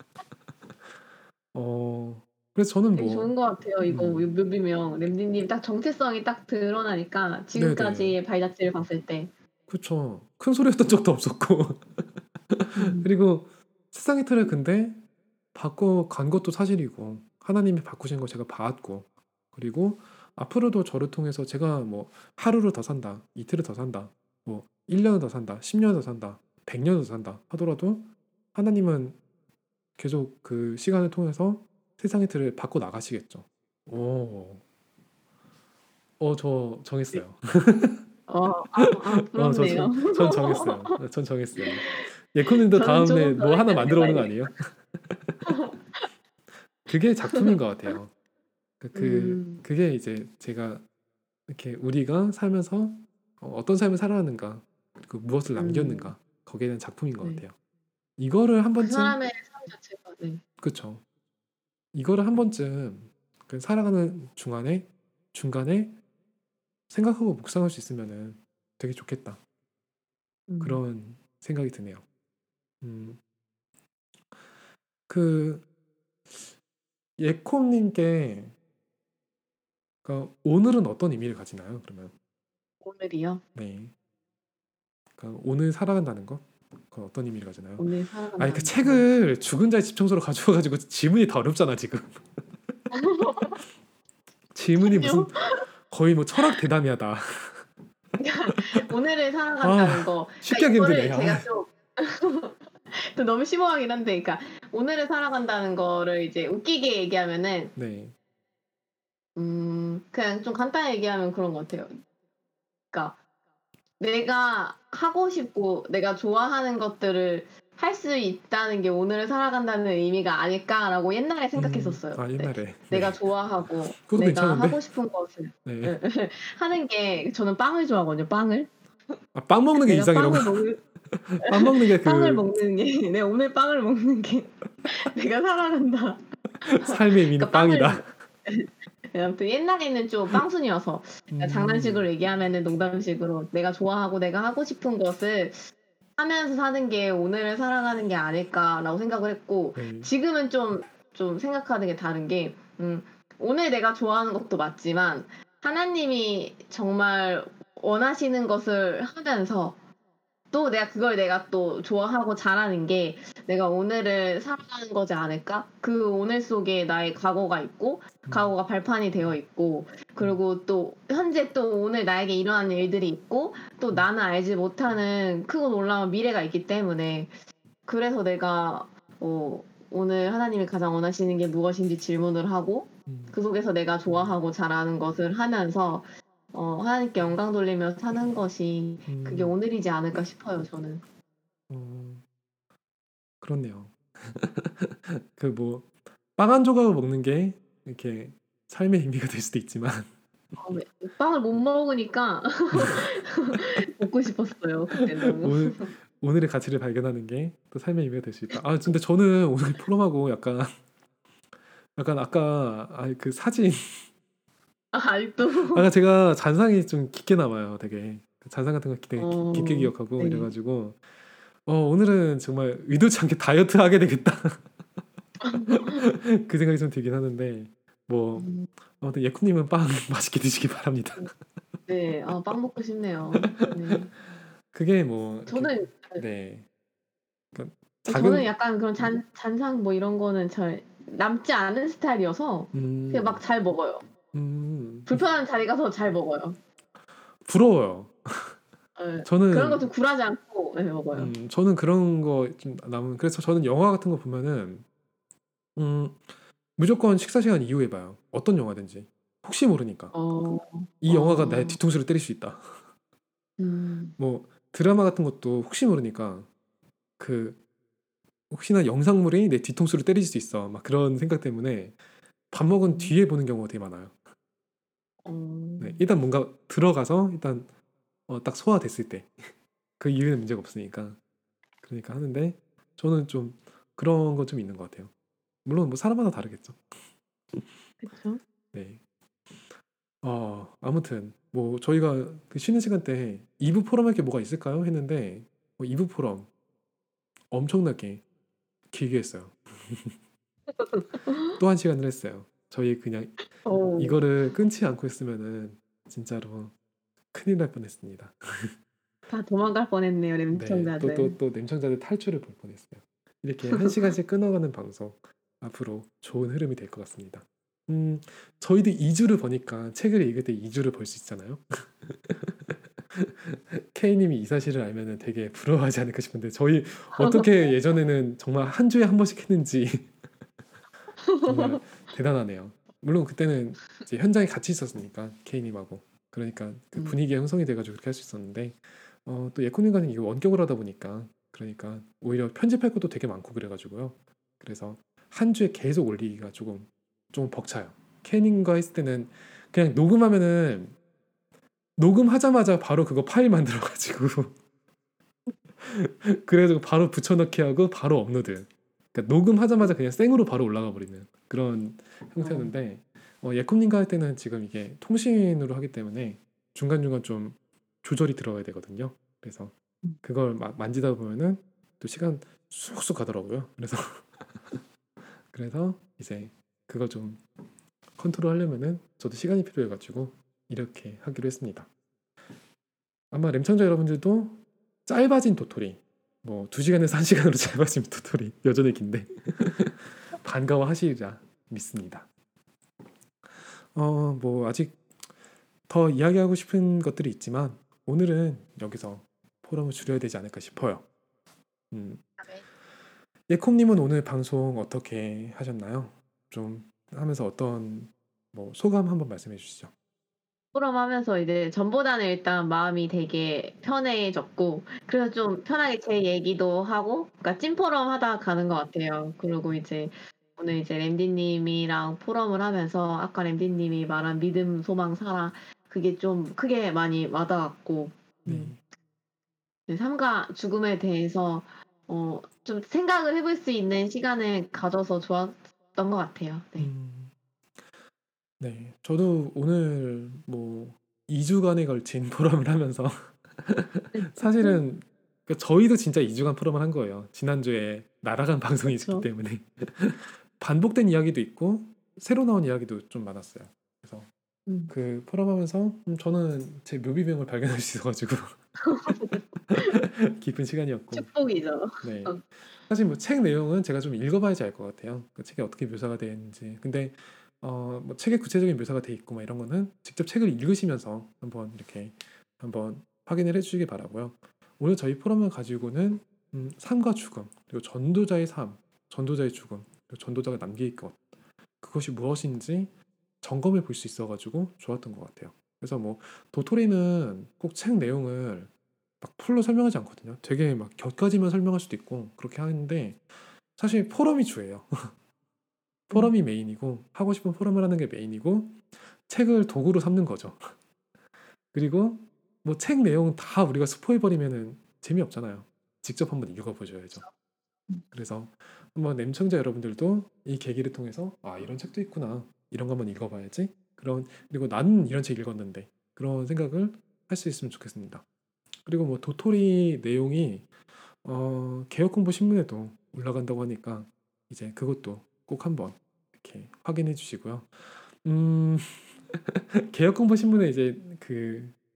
어 그래서 저는 되게 뭐 좋은 것 같아요. 이거 음, 뮤비명 램디님 딱 정체성이 딱 드러나니까 네네 지금까지의 발자취를 봤을 때. 그쵸. 큰 소리 했던 적도 없었고 음, 그리고 세상의 틀을 근데 바꿔간 것도 사실이고 하나님이 바꾸신 거 제가 봤고 그리고 앞으로도 저를 통해서 제가 뭐 하루를 더 산다 이틀을 더 산다 뭐 일 년을 더 산다 십 년을 더 산다 백 년을 더 산다 하더라도 하나님은 계속 그 시간을 통해서 세상의 틀을 바꿔 나가시겠죠. 오, 어, 저 네. 정했어요. 어, 아, 아, 어, 저, 부럽네요. 전, 전 정했어요. 전 정했어요. 예코님도 저는 다음에 조금 더 뭐 하나 만들어 오는 거 생각해봐야겠다. 아니에요? 그게 작품인 것 같아요. 그, 그- 음, 그게 이제 제가 이렇게 우리가 살면서 어, 어떤 삶을 살아가는가, 그리고 무엇을 음, 남겼는가, 거기에 대한 작품인 것 네. 같아요. 이거를 한 그 번쯤, 사람의 삶 자체가, 네. 그쵸. 이거를 한 번쯤 그 살아가는 중간에, 중간에 생각하고 묵상할 수 있으면은 되게 좋겠다. 음, 그런 생각이 드네요. 음, 그, 예콤님께, 그러니까 오늘은 어떤 의미를 가지나요, 그러면? 오늘이요? 네. 그러니까 오늘 살아간다는 것? 그건 어떤 의미를 가지나요? 오늘 아니 그 살아간다는 거. 책을 죽은 자의 집청소로 가져와가지고 지문이 다 어렵잖아 지금. 지문이 무슨 아니요. 거의 뭐 철학 대담이야 다. 오늘을 살아간다는 아 거. 쉽게 그러니까 하기 힘드네. 이거를 아, 제가 좀, 또 너무 심오하긴 한데, 그러니까 오늘을 살아간다는 거를 이제 웃기게 얘기하면은, 네. 음, 그냥 좀 간단히 얘기하면 그런 것 같아요. 그러니까 내가 하고 싶고 내가 좋아하는 것들을 할 수 있다는 게 오늘을 살아간다는 의미가 아닐까라고 옛날에 음, 생각했었어요. 아 네. 옛날에. 네. 내가 좋아하고 그것도 내가 하고 괜찮은데. 싶은 것을 네. 하는 게 저는 빵을 좋아하거든요. 빵을. 아, 빵 먹는 게 내가 이상이라고. 빵을 먹는 빵 먹는 게 빵을 그 먹는 게 내가 오늘 빵을 먹는 게 내가 살아간다. 삶의 의미는 그러니까 빵을 빵이다. 아무튼 옛날에는 좀 빵순이어서 그러니까 음, 장난식으로 얘기하면은 농담식으로 내가 좋아하고 내가 하고 싶은 것을 하면서 사는 게 오늘을 살아가는 게 아닐까라고 생각을 했고 네. 지금은 좀 좀 생각하는 게 다른 게 음, 오늘 내가 좋아하는 것도 맞지만 하나님이 정말 원하시는 것을 하면서 또 내가 그걸 내가 또 좋아하고 잘하는 게 내가 오늘을 살아가는 거지 않을까? 그 오늘 속에 나의 과거가 있고 음, 과거가 발판이 되어 있고 음, 그리고 또 현재 또 오늘 나에게 일어나는 일들이 있고 또 음, 나는 알지 못하는 크고 놀라운 미래가 있기 때문에 그래서 내가 어, 오늘 하나님이 가장 원하시는 게 무엇인지 질문을 하고 음, 그 속에서 내가 좋아하고 잘하는 것을 하면서 어, 하나님께 영광 돌리며 사는 것이 그게 음, 오늘이지 않을까 싶어요, 저는. 어, 그렇네요. 그 뭐 빵 한 조각을 먹는 게 이렇게 삶의 의미가 될 수도 있지만 어, 네. 빵을 못 먹으니까 먹고 싶었어요, 그때 너무. 오늘 오늘의 가치를 발견하는 게 또 삶의 의미가 될 수 있다. 아 근데 저는 오늘 포럼하고 약간 약간 아까 아 그 사진 아, 아직도. 아까 제가 잔상이 좀 깊게 남아요. 되게 잔상 같은 거 되게 깊- 깊게 어, 기억하고 네. 이래가지고 어 오늘은 정말 의도치 않게 다이어트 하게 되겠다 그 생각이 좀 들긴 하는데 뭐 음, 아무튼 예쿠님은 빵 맛있게 드시기 바랍니다. 네. 아 빵 먹고 싶네요. 네. 그게 뭐 이렇게 저는 예. 네. 그러니까 예 저는 작은 약간 그런 잔 잔상 뭐 이런 거는 잘 남지 않은 스타일이어서 그냥 막 음. 잘 먹어요. 음. 불편한 자리 가서 잘 먹어요. 부러워요. 예. 그런 거 저는 좀 굴하지 않고 예 먹어요. 음 저는 그런 거 좀 남으면 그래서 저는 영화 같은 거 보면은 음 무조건 식사 시간 이후에 봐요. 어떤 영화든지. 혹시 모르니까. 어. '이 영화가 나의 어. 뒤통수를 때릴 수 있다.' 음. 뭐 드라마 같은 것도 혹시 모르니까 그 '혹시나 영상물이 내 뒤통수를 때릴 수 있어.' 막 그런 생각 때문에 밥 먹은 음. 뒤에 보는 경우가 되게 많아요. 네. 어. 일단 뭔가 들어가서 일단 어 딱 소화됐을 때 그 이후에는 문제가 없으니까. 그러니까 하는데 저는 좀 그런 거 좀 있는 것 같아요. 물론 뭐 사람마다 다르겠죠. 그쵸. 네. 어 아무튼 뭐 저희가 그 쉬는 시간 때 "이 부 포럼할 게 뭐가 있을까요?" 했는데 어 이 부 포럼 엄청나게 길게 했어요. 또 한 시간을 했어요. 저희 그냥 어. 이거를 끊지 않고 했으면은 진짜로 큰일 날 뻔했습니다. 다 도망갈 뻔했네요, 네. 또, 또, 램청자들. 또 냄청자들 탈출을 볼 뻔했어요. 이렇게 한 시간씩 끊어가는 방송 앞으로 좋은 흐름이 될 것 같습니다. 음 저희도 이 주를 버니까 책을 읽을 때 이 주를 벌 수 있잖아요. K 님이 이 사실을 알면은 되게 부러워하지 않을까 싶은데 저희 어떻게 예전에는 정말 한 주에 한 번씩 했는지 정말 대단하네요. 물론 그때는 이제 현장에 같이 있었으니까 K 님하고 그러니까 그 음. 분위기가 형성이 돼 가지고 그렇게 할 수 있었는데 어 또 예코님과는 이게 원격으로 하다 보니까 그러니까 오히려 편집할 것도 되게 많고 그래 가지고요. 그래서 한 주에 계속 올리기가 조금 좀 벅차요. K 님과 했을 때는 그냥 녹음하면은 녹음하자마자 바로 그거 파일 만들어 가지고 그래 가지고 바로 붙여 넣기 하고 바로 업로드. 그러니까 녹음하자마자 그냥 생으로 바로 올라가 버리는 그런 어. 형태였는데 어 예코님과 할 때는 지금 이게 통신으로 하기 때문에 중간중간 좀 조절이 들어가야 되거든요. 그래서 음. 그걸 막 만지다 보면은 또 시간 쑥쑥 가더라고요. 그래서 그래서 이제 그걸 좀 컨트롤하려면은 저도 시간이 필요해 가지고 이렇게 하기로 했습니다. 아마 램청자 여러분들도 짧아진 도토리 뭐 두 시간에서 한 시간으로 짧아진 도토리 여전히 긴데 반가워하시리라 믿습니다. 어 뭐 아직 더 이야기하고 싶은 것들이 있지만 오늘은 여기서 포럼을 줄여야 되지 않을까 싶어요. 음. 아 네. 예콤님은 오늘 방송 어떻게 하셨나요? 좀 하면서 어떤 뭐 소감 한번 말씀해 주시죠. 포럼 하면서 이제 전보다는 일단 마음이 되게 편해졌고 그래서 좀 편하게 제 얘기도 하고 그러니까 찐 포럼 하다 가는 것 같아요. 그리고 이제 오늘 이제 램디 님이랑 포럼을 하면서 아까 램디 님이 말한 "믿음, 소망, 사랑." 그게 좀 크게 많이 와 닿았고 음 네. 네 삶과 죽음에 대해서 어 좀 생각을 해볼 수 있는 시간을 가져서 좋았던 것 같아요. 네. 음. 네. 저도 오늘 뭐 이 주간에 걸친 포럼을 하면서 사실은 그 저희도 진짜 이 주간 포럼을 한 거예요. 지난주에 날아간 방송이 있었기 그쵸. 때문에. 반복된 이야기도 있고 새로 나온 이야기도 좀 많았어요. 그래서 음. 그 포럼하면서 음 저는 제 묘비병을 발견할 수 있어 가지고 기쁜 시간이었고 축복이죠. 네. 사실 뭐 책 내용은 제가 좀 읽어 봐야지 알 것 같아요. 그 책에 어떻게 묘사가 되어 있는지. 근데 어 뭐 책에 구체적인 묘사가 돼 있고 막 이런 거는 직접 책을 읽으시면서 한번 이렇게 한번 확인을 해 주시길 바라고요. 오늘 저희 포럼을 가지고는 음 삶과 죽음 그리고 전도자의 삶, 전도자의 죽음, 그리고 전도자가 남길 것 그것이 무엇인지 점검해 볼 수 있어 가지고 좋았던 것 같아요. 그래서 뭐 도토리는 꼭 책 내용을 막 풀로 설명하지 않거든요. 되게 막 곁가지만 설명할 수도 있고 그렇게 하는데 사실 포럼이 주예요. 음. 포럼이 메인이고 하고 싶은 포럼을 하는 게 메인이고 책을 도구로 삼는 거죠. 그리고 뭐 책 내용 다 우리가 스포해 버리면은 재미없잖아요. 직접 한번 읽어 보셔야죠. 음. 그래서 한번 램청자 여러분들도 이 계기를 통해서 '아 이런 책도 있구나. 이런 거 한번 읽어 봐야지.' 그런 그리고 '나는 이런 책 읽었는데.' 그런 생각을 할 수 있으면 좋겠습니다. 그리고 뭐 도토리 내용이 어 개혁공보 신문에도 올라간다고 하니까 이제 그것도 꼭 한번 이렇게 확인해 주시고요. 음 개혁공보 신문에 이제 그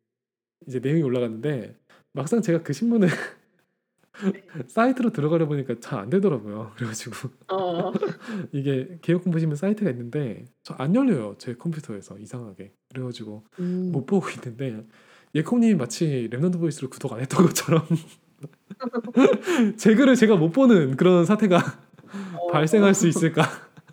이제 내용이 올라갔는데 막상 제가 그 신문을 사이트로 들어가려 보니까 잘 안 되더라고요. 그래가지고 어. 이게 개혁 공부 신문 사이트가 있는데 저 안 열려요. 제 컴퓨터에서 이상하게. 그래가지고 못 음. 보고 있는데 예콩님이 마치 랩넌트 보이스를 구독 안 했던 것처럼 제 글을 제가 못 보는 그런 사태가 어. 발생할 수 있을까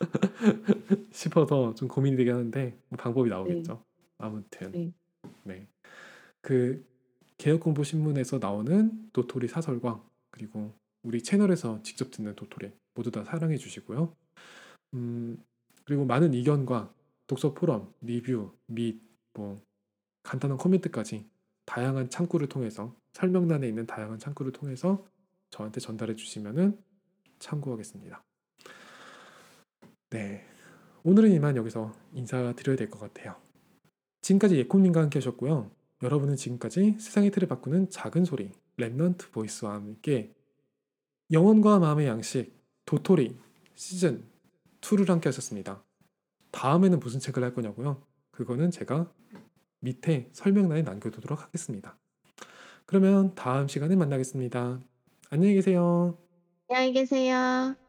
싶어서 좀 고민이 되긴 하는데 뭐 방법이 네. 나오겠죠. 아무튼 네. 네. 그 개혁 공부 신문에서 나오는 도토리 사설과 그리고 우리 채널에서 직접 듣는 도토리 모두 다 사랑해 주시고요. 음, 그리고 많은 의견과 독서 포럼, 리뷰, 및 뭐 간단한 코멘트까지 다양한 창구를 통해서 설명란에 있는 다양한 창구를 통해서 저한테 전달해 주시면은 참고하겠습니다. 네, 오늘은 이만 여기서 인사드려야 될 것 같아요. 지금까지 예콩님과 함께 하셨고요. 여러분은 지금까지 세상의 틀을 바꾸는 작은 소리 랩넌트 보이스와 함께 영혼과 마음의 양식 도토리 시즌 이를 함께 하셨습니다. 다음에는 무슨 책을 할 거냐고요? 그거는 제가 밑에 설명란에 남겨두도록 하겠습니다. 그러면 다음 시간에 만나겠습니다. 안녕히 계세요. 안녕히 계세요.